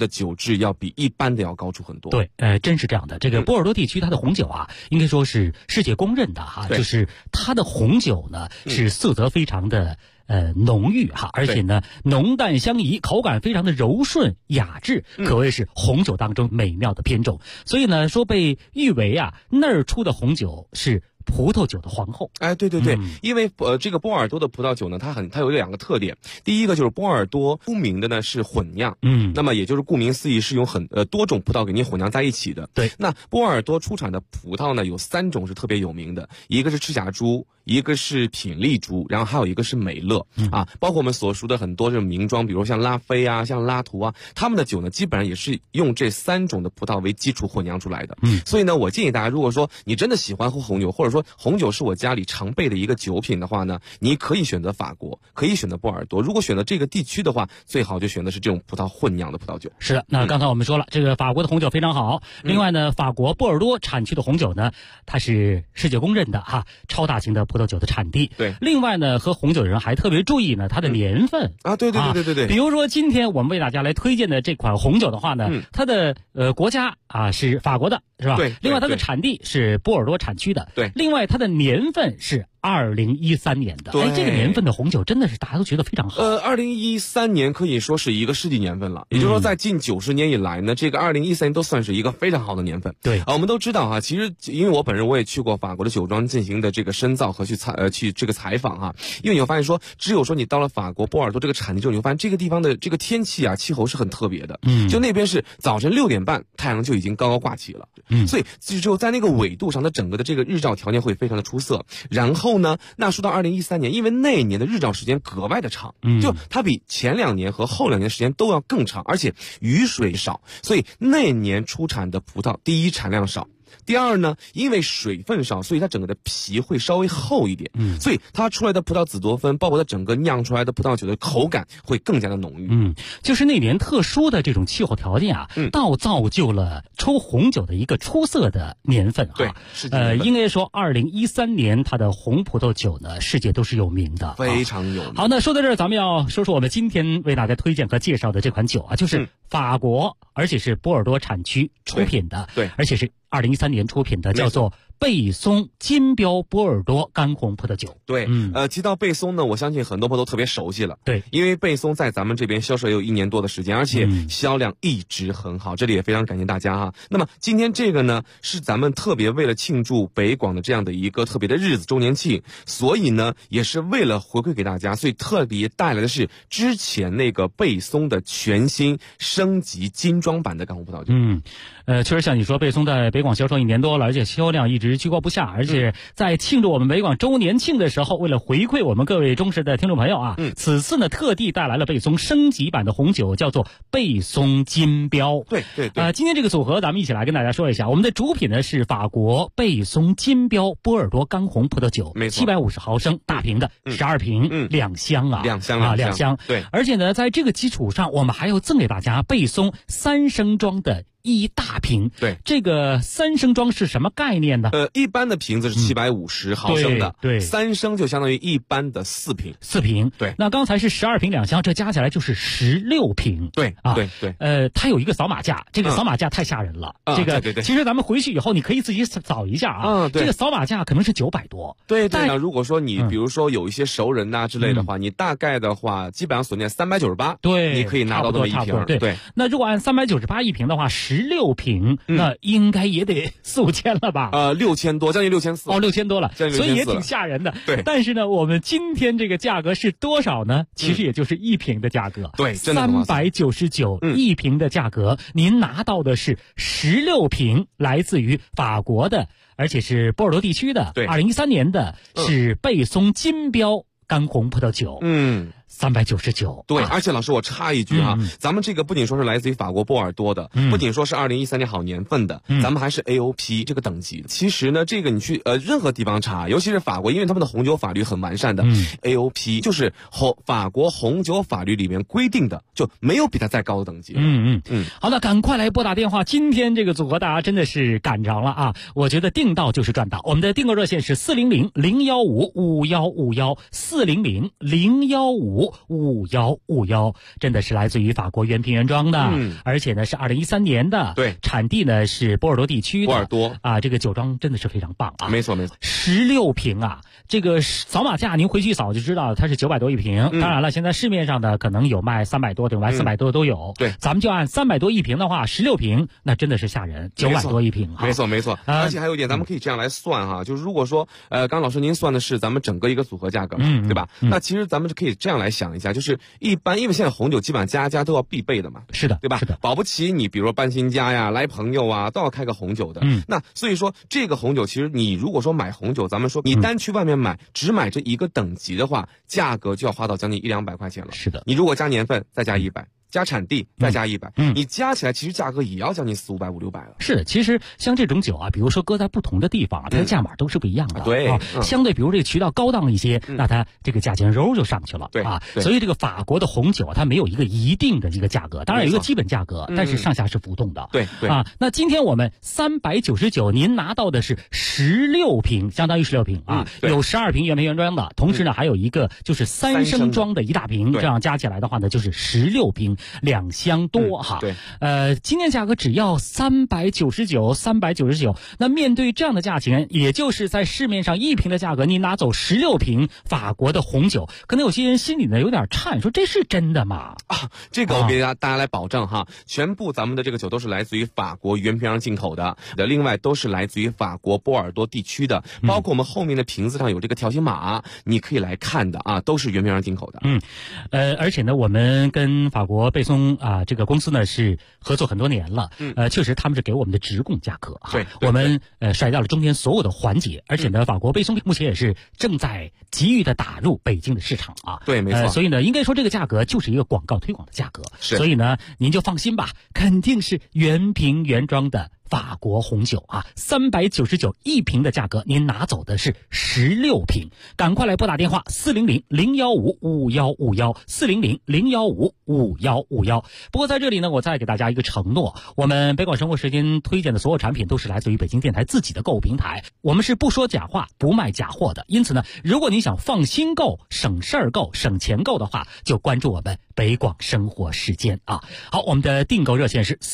的酒质要比一般的要高出很多。 对，真是这样的。这个波尔多地区它的红酒啊，应该说是世界公认的哈，就是它的红酒呢是色泽非常的浓郁哈，而且呢浓淡相宜，口感非常的柔顺雅致，可谓是红酒当中美妙的品种。所以呢，说被誉为啊那儿出的红酒是葡萄酒的皇后。 哎，对对对，因为这个波尔多的葡萄酒呢，它有两个特点。第一个就是波尔多出名的呢是混酿，那么也就是顾名思义是用多种葡萄给你混酿在一起的。 对， 那波尔多出产的葡萄呢有3种是特别有名的，一个是赤霞珠，一个是品丽珠，然后还有一个是美乐啊，包括我们所熟的很多这种名庄，比如像拉菲啊、像拉图啊，他们的酒呢基本上也是用这3种的葡萄为基础混酿出来的。所以呢，我建议大家，如果说你真的喜欢喝红酒，或者说红酒是我家里常备的一个酒品的话呢，你可以选择法国，可以选择波尔多。如果选择这个地区的话，最好就选的是这种葡萄混酿的葡萄酒。 是的，那刚才我们说了，这个法国的红酒非常好。另外呢，法国波尔多产区的红酒呢，它是世界公认的哈，超大型的葡萄酒的产地。 对。 另外呢，喝红酒的人还特别注意呢，它的年份啊，对对对对对对。 比如说今天我们为大家来推荐的这款红酒的话呢，它的国家啊是法国的，是吧？ 对。 另外它的产地是波尔多产区的。 对。 另外它的年份是2013年的。哎，这个年份的红酒真的是大家都觉得非常好。 2013年可以说是一个世纪年份了，也就是说在近90年以来呢，这个2013年都算是一个非常好的年份。 对。 我们都知道哈，其实因为我本人我也去过法国的酒庄进行的这个深造和去这个采访哈，因为你会发现说，只有说你到了法国波尔多这个产地之后，你会发现这个地方的这个天气啊，气候是很特别的。就那边是早晨6点半太阳就已经高高挂起了。所以只有在那个纬度上，它整个的这个日照条件会非常的出色。然后呢，那说到2013年，因为那一年的日照时间格外的长，就它比前2年和后2年的时间都要更长，而且雨水少，所以那年出产的葡萄，第一产量少。第二呢，因为水分少，所以它整个的皮会稍微厚一点，所以它出来的葡萄紫多酚，包括它整个酿出来的葡萄酒的口感会更加的浓郁。 就是那年特殊的这种气候条件啊，造就了抽红酒的一个出色的年份啊。 对， 应该说2013年它的红葡萄酒呢，世界都是有名的， 非常有名。 好，那说到这儿，咱们要说说我们今天为大家推荐和介绍的这款酒啊，就是法国，而且是波尔多产区出品的， 对， 而且是2013年出品的，叫做贝松金标波尔多干红葡萄酒。 对，提到贝松呢，我相信很多朋友都特别熟悉了。 对， 因为贝松在咱们这边销售也有1年多的时间，而且销量一直很好，这里也非常感谢大家哈。那么今天这个呢，是咱们特别为了庆祝北广的这样的一个特别的日子周年庆，所以呢，也是为了回馈给大家，所以特别带来的是之前那个贝松的全新升级精装版的干红葡萄酒。 确实像你说，贝松在北广销售1年多了，而且销量一直居高不下，而且在庆祝我们北广周年庆的时候，为了回馈我们各位忠实的听众朋友啊，此次呢特地带来了贝松升级版的红酒，叫做贝松金标。 对对对。 今天这个组合咱们一起来跟大家说一下，我们的主品呢是法国贝松金标波尔多干红葡萄酒， 没错 ，750毫升大瓶的，12瓶，2箱啊，2箱。 对。 而且呢，在这个基础上，我们还要赠给大家贝松3升装的1大瓶。 对， 这个3升装是什么概念呢？ 一般的瓶子是750毫升的， 对 ，3升就相当于一般的4瓶。 4瓶， 对。 那刚才是12瓶2箱，这加起来就是16瓶。 对啊，对。 它有一个扫码价，这个扫码价太吓人了。这个对。 其实咱们回去以后你可以自己扫一下啊。 对。 这个扫码价可能是900多。 对。那如果说你比如说有一些熟人呐之类的话，你大概的话基本上锁定398， 对， 你可以拿到这么一瓶。 对。那如果按398一瓶的话，16瓶。那应该也得4、5千了吧 ？6000多，将近6400。 哦，6000多了，所以也挺吓人的。 对， 但是呢，我们今天这个价格是多少呢？其实也就是1瓶的价格。 对，真的 399一瓶的价格，您拿到的是16瓶，来自于法国的，而且是波尔多地区的。 对 ，2013年的是贝松金标干红葡萄酒。399。 对，而且老师我插一句哈，咱们这个不仅说是来自于法国波尔多的，不仅说是2013年好年份的，咱们还是 AOP 这个等级。其实呢，这个你去任何地方查，尤其是法国，因为他们的红酒法律很完善的，AOP 就是法国红酒法律里面规定的，就没有比它再高的等级。 好，那赶快来拨打电话，今天这个组合大家真的是赶上了啊！我觉得订到就是赚到。我们的订购热线是400-015-5151，400-015 0155151，真的是来自于法国原瓶原装的，而且呢是2013年的， 对， 产地呢是波尔多地区的， 波尔多啊，这个酒庄真的是非常棒啊， 没错没错 ，16瓶啊，这个扫码价您回去一扫就知道，它是900多一瓶。当然了，现在市面上的可能有卖300多的，卖400多都有。 对， 咱们就按300多一瓶的话，16瓶那真的是吓人，900多一瓶。 没错没错，而且还有一点，咱们可以这样来算哈，就是如果说刚老师您算的是咱们整个一个组合价格嘛，对吧？那其实咱们是可以这样来想一下，就是一般因为现在红酒基本上家家都要必备的嘛， 是的， 对吧？ 是的， 保不齐你比如说搬新家呀，来朋友啊，都要开个红酒的。那所以说这个红酒，其实你如果说买红酒，咱们说你单去外面买，只买这一个等级的话，价格就要花到将近100-200块钱了。 是的， 你如果加年份再加100。加产地再加100，你加起来其实价格也要将近400-500、600了。 是，其实像这种酒啊，比如说搁在不同的地方啊，它的价码都是不一样的。 对， 相对比如这个渠道高档一些，那它这个价钱揉就上去了。 对啊，所以这个法国的红酒它没有一个一定的一个价格，当然有一个基本价格，但是上下是浮动的。 对对啊，那今天我们399，您拿到的是16瓶，相当于16瓶啊，有12瓶原瓶原装的，同时呢还有一个就是3升装的一大瓶，这样加起来的话呢就是16瓶2箱。多哈， 对， 今天价格只要399，那面对这样的价钱，也就是在市面上1瓶的价格，你拿走16瓶法国的红酒，可能有些人心里呢有点颤，说这是真的吗？ 啊，这个我给大家来保证哈，全部咱们的这个酒都是来自于法国原瓶上进口的，另外都是来自于法国波尔多地区的，包括我们后面的瓶子上有这个条形码，你可以来看的啊，都是原瓶上进口的。 而且呢，我们跟法国贝松啊这个公司呢是合作很多年了，确实他们是给我们的直供价格， 对， 我们甩掉了中间所有的环节，而且呢，法国贝松目前也是正在急于的打入北京的市场啊， 对，没错， 所以呢，应该说这个价格就是一个广告推广的价格， 是， 所以呢，您就放心吧，肯定是原瓶原装的法国红酒啊，399一瓶的价格，您拿走的是16瓶，赶快来拨打电话400-015-5151，400-015-5151。不过在这里呢，我再给大家一个承诺，我们北广生活时间推荐的所有产品都是来自于北京电台自己的购物平台，我们是不说假话、不卖假货的。因此呢，如果你想放心购、省事儿购、省钱购的话，就关注我们北广生活时间啊。好，我们的订购热线是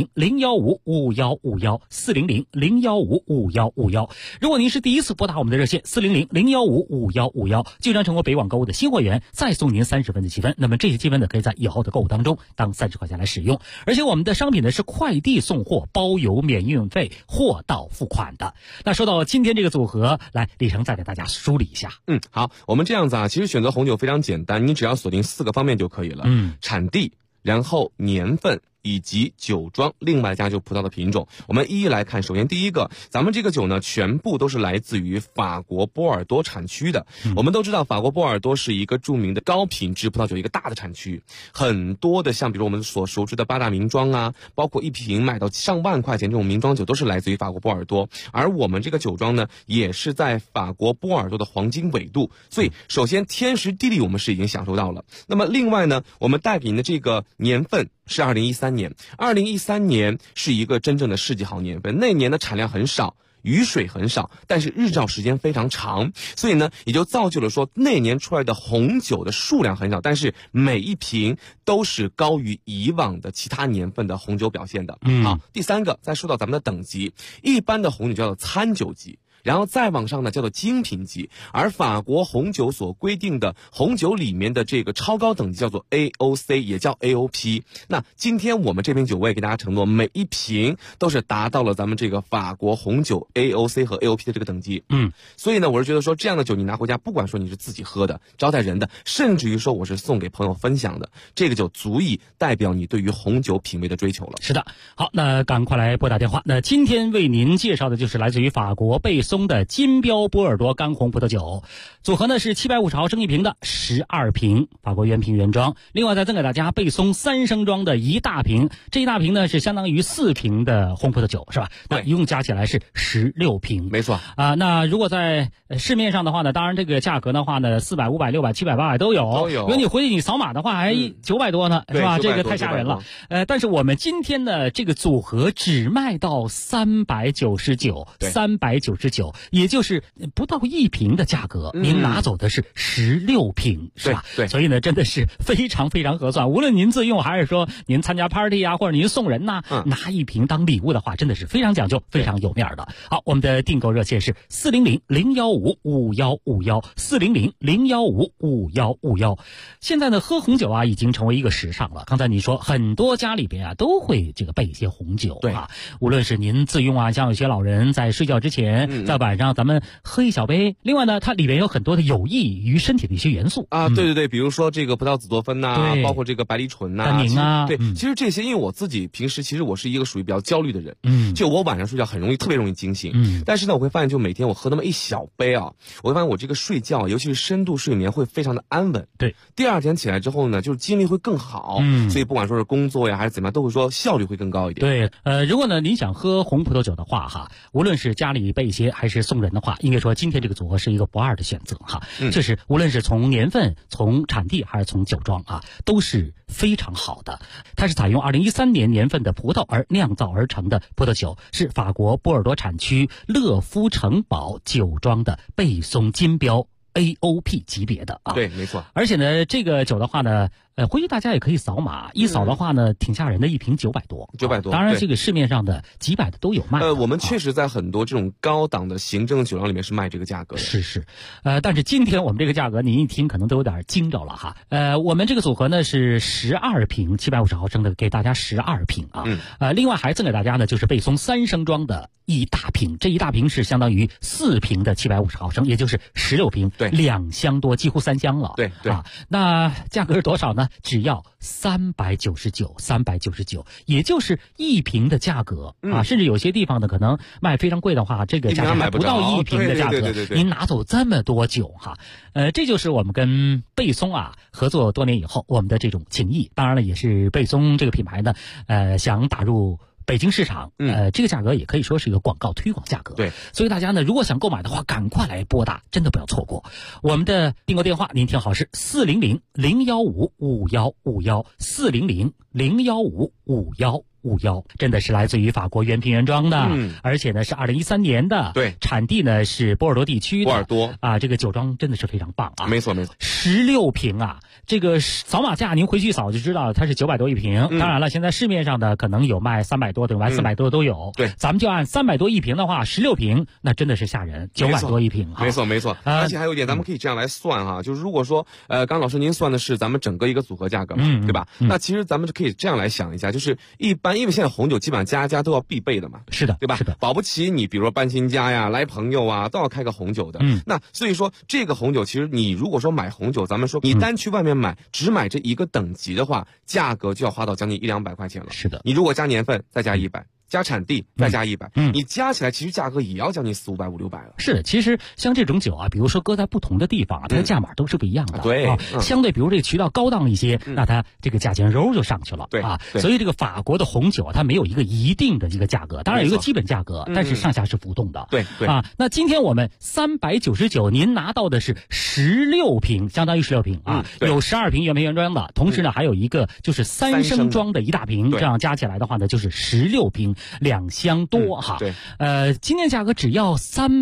400-015-5151，400-015-5151。如果您是第一次拨打我们的热线400-015-5151，就将成为北广购物的新会员，再送您30分的积分。那么这些积分呢，可以在以后的购物当中当30块钱来使用。而且我们的商品呢是快递送货，包邮免运费，货到付款的。那说到今天这个组合，来李成再给大家梳理一下。 好，我们这样子啊，其实选择红酒非常简单，你只要锁定4个方面就可以了。产地，然后年份，以及酒庄，另外加就葡萄的品种，我们一一来看。首先第一个，咱们这个酒呢，全部都是来自于法国波尔多产区的。我们都知道，法国波尔多是一个著名的高品质葡萄酒一个大的产区，很多的像比如我们所熟知的8大名庄啊，包括一瓶卖到上万块钱这种名庄酒，都是来自于法国波尔多。而我们这个酒庄呢，也是在法国波尔多的黄金纬度，所以首先天时地利我们是已经享受到了。那么另外呢，我们带给您的这个年份是2013年，2013年是一个真正的世纪好年份，那年的产量很少，雨水很少，但是日照时间非常长，所以呢，也就造就了说那年出来的红酒的数量很少，但是每一瓶都是高于以往的其他年份的红酒表现的。好，第三个，再说到咱们的等级，一般的红酒叫做餐酒级，然后再往上呢叫做精品级，而法国红酒所规定的红酒里面的这个超高等级叫做 AOC， 也叫 AOP。那今天我们这瓶酒我也给大家承诺，每一瓶都是达到了咱们这个法国红酒 AOC 和 AOP 的这个等级。所以呢，我是觉得说这样的酒你拿回家，不管说你是自己喝的、招待人的，甚至于说我是送给朋友分享的，这个酒足以代表你对于红酒品味的追求了。 是的，好，那赶快来拨打电话。那今天为您介绍的就是来自于法国贝松的金标波尔多干红葡萄酒，组合呢是750毫升一瓶的12瓶法国原瓶原装，另外再赠给大家贝松3升装的一大瓶，这一大瓶呢是相当于4瓶的红葡萄酒，是吧？那一共加起来是16瓶， 没错啊。那如果在市面上的话呢，当然这个价格的话呢，400、500、600、700、800都有。如果你回去你扫码的话，还900多呢，是吧？这个太吓人了。但是我们今天的这个组合只卖到399，399。 酒，也就是不到1瓶的价格，您拿走的是16瓶，是吧？ 对， 所以呢，真的是非常非常合算。无论您自用还是说您参加 party 啊，或者您送人呐，拿1瓶当礼物的话，真的是非常讲究，非常有面的。好，我们的订购热线是400-015-5151，400-015-5151。现在呢，喝红酒啊，已经成为一个时尚了。刚才你说很多家里边啊都会这个备一些红酒啊，无论是您自用啊，像有些老人在睡觉之前，在晚上咱们喝一小杯。另外呢，它里边有很多的有益于身体的一些元素啊，对，比如说这个葡萄紫多酚呐，包括这个白藜醇呐、 单宁啊， 对，其实这些，因为我自己平时其实我是一个属于比较焦虑的人，就我晚上睡觉特别容易惊醒，但是呢，我会发现就每天我喝那么一小杯啊，我会发现我这个睡觉，尤其是深度睡眠会非常的安稳， 对， 第二天起来之后呢，就是精力会更好，所以不管说是工作呀还是怎么样，都会说效率会更高一点。 对，如果呢您想喝红葡萄酒的话哈，无论是家里备一些还是送人的话，应该说今天这个组合是一个不二的选择哈。就是无论是从年份、从产地还是从酒庄啊，都是非常好的。它是采用2013年年份的葡萄而酿造而成的葡萄酒，是法国波尔多产区乐夫城堡酒庄的贝松金标 AOP 级别的啊。 对，没错。 而且呢，这个酒的话呢，回去大家也可以扫码，一扫的话呢，挺吓人的，1瓶900多。 900多。 当然，这个市面上的几百的都有卖。 我们确实在很多这种高档的行政酒庄里面是卖这个价格的。 是，但是今天我们这个价格，您一听可能都有点惊着了哈。我们这个组合呢是12瓶750毫升的，给大家12瓶啊。另外还赠给大家呢就是贝松3升装的一大瓶，这一大瓶是相当于4瓶的750毫升，也就是16瓶，对，2箱多，几乎3箱了。 对啊，那价格是多少呢？只要399，也就是1瓶的价格啊，甚至有些地方呢可能卖非常贵的话，这个价格还不到1瓶的价格，您拿走这么多酒哈，这就是我们跟贝松啊合作多年以后我们的这种情谊。当然了，也是贝松这个品牌呢，想打入北京市场，这个价格也可以说是一个广告推广价格。 对， 所以大家呢，如果想购买的话，赶快来拨打，真的不要错过。我们的订购电话，您听好是400-015-5151，400-015-5151，真的是来自于法国原瓶原装的，而且呢是2013年的， 对， 产地呢是波尔多地区的， 波尔多啊，这个酒庄真的是非常棒啊， 没错 ，16瓶啊，这个扫码价您回去扫就知道了，它是900多1瓶。当然了，现在市面上的可能有卖300多的，有卖400多的都有。 对， 咱们就按300多1瓶的话，16瓶那真的是吓人，900多1瓶啊。 没错，而且还有一点，咱们可以这样来算哈，就是如果说刚老师您算的是咱们整个一个组合价格嘛，对吧？那其实咱们就可以这样来想一下，就是一般因为现在红酒基本上家家都要必备的嘛， 是的， 对吧？ 是的， 保不齐你比如说搬新家呀，来朋友啊，都要开个红酒的。那所以说这个红酒，其实你如果说买红酒，咱们说你单去外面买，只买这一个等级的话，价格就要花到将近100-200块钱了。 是的， 你如果加年份再加100。加产地再加100，你加起来其实价格也要将近400-500-600了。 是，其实像这种酒啊，比如说搁在不同的地方啊，它的价码都是不一样的。 对， 相对比如这个渠道高档一些，那它这个价钱揉就上去了。 对啊，所以这个法国的红酒啊，它没有一个一定的一个价格，当然有一个基本价格，但是上下是浮动的。 对啊，那今天我们399，您拿到的是16瓶，相当于16瓶啊，有12瓶原瓶原装的，同时呢还有一个就是3升装的一大瓶，这样加起来的话呢就是16瓶2箱多哈。 对， 今天价格只要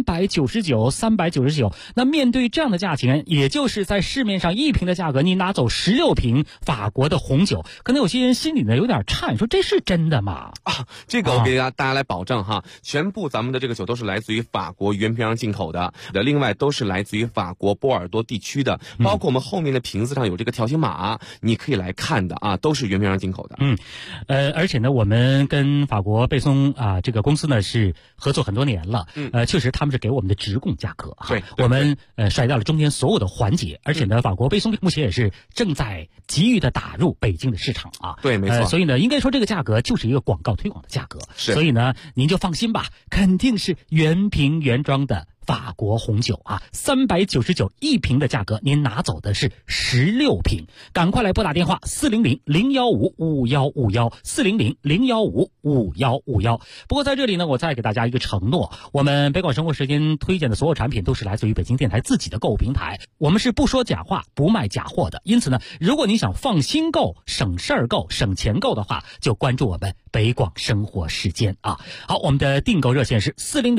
399。那面对这样的价钱，也就是在市面上1瓶的价格，你拿走16瓶法国的红酒，可能有些人心里呢有点颤，说这是真的吗？ 啊，这个我给大家来保证哈，全部咱们的这个酒都是来自于法国原瓶进口的，另外都是来自于法国波尔多地区的，包括我们后面的瓶子上有这个条形码，你可以来看的啊，都是原瓶进口的。 而且呢，我们跟法国贝松啊这个公司呢是合作很多年了，确实他们是给我们的直供价格哈，我们甩掉了中间所有的环节，而且呢，法国贝松目前也是正在急于的打入北京的市场啊， 对，没错， 所以呢，应该说这个价格就是一个广告推广的价格，所以呢，您就放心吧，肯定是原瓶原装的法国红酒啊，399一瓶的价格，您拿走的是16瓶，赶快来拨打电话400-015-5151，400-015-5151。不过在这里呢，我再给大家一个承诺，我们北广生活时间推荐的所有产品都是来自于北京电台自己的购物平台，我们是不说假话、不卖假货的。因此呢，如果你想放心购、省事儿购、省钱购的话，就关注我们北广生活时间啊。好，我们的订购热线是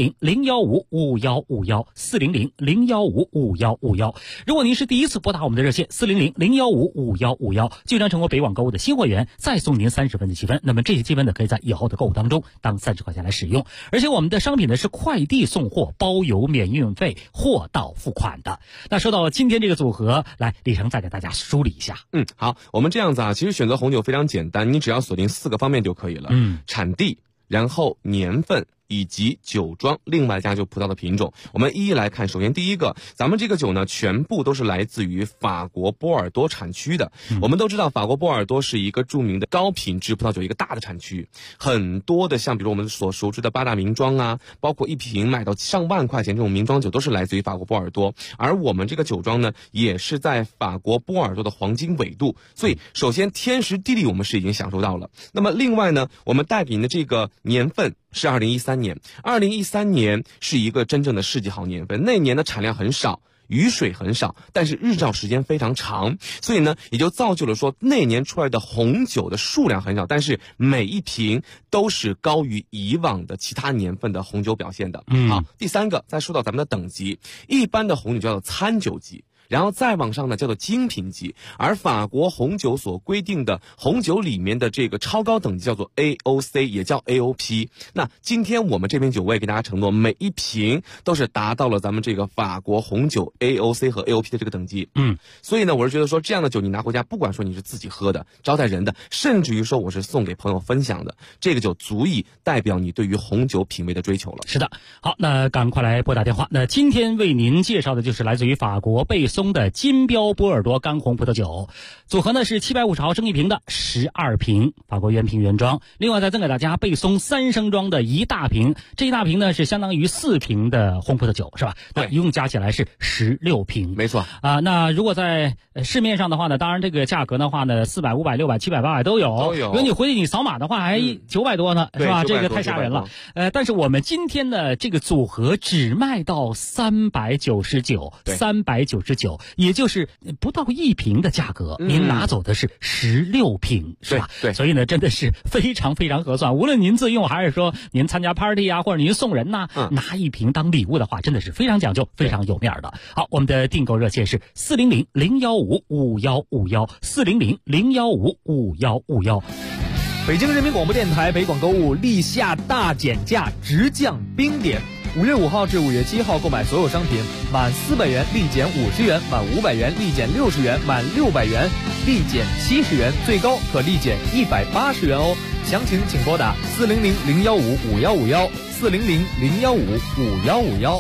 400-015-5151，400-015-5151。如果您是第一次拨打我们的热线400-015-5151，就将成为北广购物的新会员，再送您30分的积分。那么这些积分呢，可以在以后的购物当中当30块钱来使用。而且我们的商品呢是快递送货，包邮免运费，货到付款的。那说到今天这个组合，来李成再给大家梳理一下。 好，我们这样子啊，其实选择红酒非常简单，你只要锁定4个方面就可以了。产地，然后年份，以及酒庄，另外加就葡萄的品种，我们一一来看。首先第一个，咱们这个酒呢，全部都是来自于法国波尔多产区的。我们都知道，法国波尔多是一个著名的高品质葡萄酒一个大的产区，很多的像比如我们所熟知的8大名庄啊，包括一瓶卖到上万块钱这种名庄酒，都是来自于法国波尔多。而我们这个酒庄呢，也是在法国波尔多的黄金纬度，所以首先天时地利我们是已经享受到了。那么另外呢，我们带给您的这个年份是2013年，2013年是一个真正的世纪好年份。那年的产量很少，雨水很少，但是日照时间非常长，所以呢，也就造就了说那年出来的红酒的数量很少，但是每一瓶都是高于以往的其他年份的红酒表现的。好，第三个，再说到咱们的等级，一般的红酒叫做餐酒级，然后再往上呢叫做精品级，而法国红酒所规定的红酒里面的这个超高等级叫做 AOC， 也叫 AOP。 那今天我们这瓶酒，我也给大家承诺，每一瓶都是达到了咱们这个法国红酒 AOC 和 AOP 的这个等级。所以呢，我是觉得说这样的酒你拿回家，不管说你是自己喝的、招待人的，甚至于说我是送给朋友分享的，这个酒足以代表你对于红酒品味的追求了。 是的，好，那赶快来拨打电话。那今天为您介绍的就是来自于法国贝松的金标波尔多干红葡萄酒，组合呢是750毫升一瓶的12瓶，法国原瓶原装。另外再赠给大家贝松3升装的一大瓶，这一大瓶呢是相当于4瓶的红葡萄酒，是吧？ 对， 一共加起来是16瓶。 没错啊。那如果在市面上的话呢，当然这个价格的话呢，400、500、600、700、800都有。如果你回去你扫码的话，还900多呢，是吧？这个太吓人了。但是我们今天的这个组合只卖到399，399。也就是不到1瓶的价格，您拿走的是16瓶，是吧？ 对， 所以呢，真的是非常非常合算。无论您自用还是说您参加 party 啊，或者您送人呐，拿1瓶当礼物的话，真的是非常讲究、非常有面的。好，我们的订购热线是400-015-5151，400-015-5151。 北京人民广播电台北广购物立夏大减价，直降冰点。5月5号至5月7号购买所有商品，满400元立减50元，满500元立减60元，满600元立减70元，最高可立减180元哦。详情请拨打400-015-5151，400-015-5151。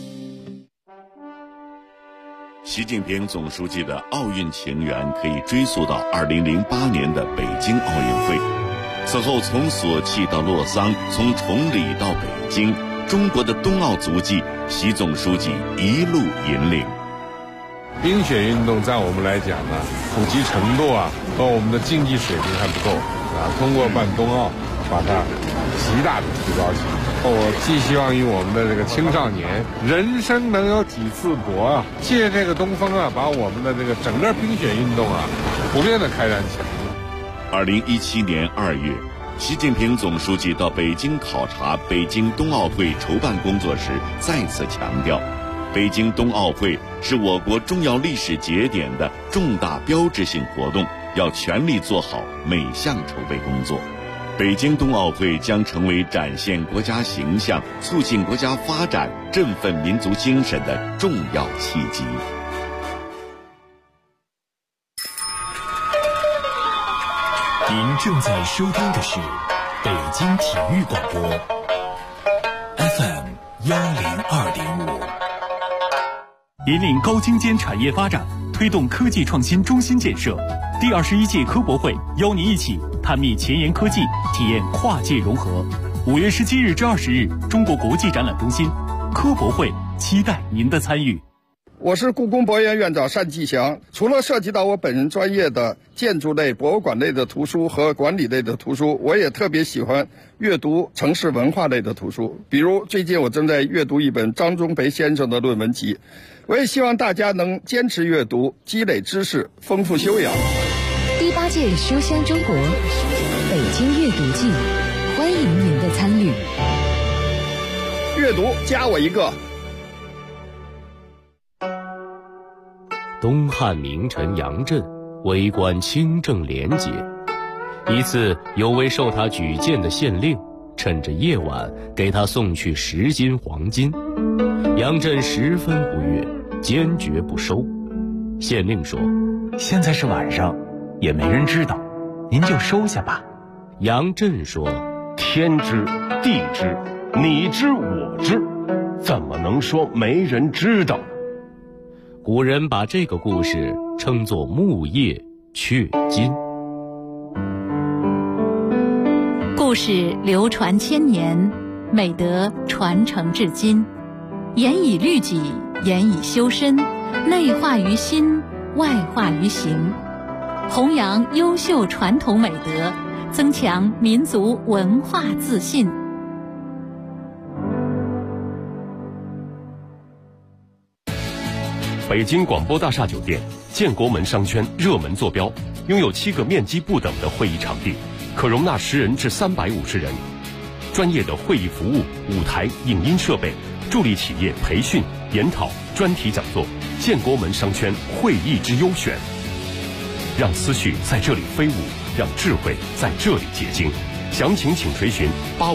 习近平总书记的奥运情缘可以追溯到2008年的北京奥运会，此后从索契到洛桑，从崇礼到北京，中国的冬奥足迹，习总书记一路引领。 冰雪运动在我们来讲呢，普及程度和我们的竞技水平还不够通过办冬奥，把它极大的提高起来。我寄希望于我们的这个青少年，人生能有几次搏借这个东风把我们的这个整个冰雪运动普遍的开展起来。 2017年2月。习近平总书记到北京考察北京冬奥会筹办工作时，再次强调，北京冬奥会是我国重要历史节点的重大标志性活动，要全力做好每项筹备工作。北京冬奥会将成为展现国家形象、促进国家发展、振奋民族精神的重要契机。 您正在收听的是北京体育广播 FM 102.5， 引领高精尖产业发展，推动科技创新中心建设。第21届科博会邀您一起探秘前沿科技，体验跨界融合。5月17日至20日，中国国际展览中心科博会期待您的参与。 我是故宫博物院院长单霁翔。除了涉及到我本人专业的建筑类、博物馆类的图书和管理类的图书，我也特别喜欢阅读城市文化类的图书。比如最近我正在阅读一本张忠培先生的论文集。我也希望大家能坚持阅读，积累知识，丰富修养。 第8届书香中国北京阅读季，欢迎您的参与。 阅读加我一个。 东汉名臣杨震为官清正廉洁，一次有位受他举荐的县令趁着夜晚给他送去10斤黄金，杨震十分不悦，坚决不收。县令说： 现在是晚上，也没人知道，您就收下吧。 杨震说： 天知地知，你知我知，怎么能说没人知道呢？ 古人把这个故事称作木叶雀金。 故事流传千年，美德传承至今，严以律己，严以修身，内化于心，外化于行，弘扬优秀传统美德，增强民族文化自信。 北京广播大厦酒店建国门商圈热门坐标，拥有7个面积不等的会议场地，可容纳10人至350人。专业的会议服务、舞台、影音设备，助力企业培训、研讨、专题讲座。建国门商圈会议之优选，让思绪在这里飞舞，让智慧在这里结晶。详情请垂询85。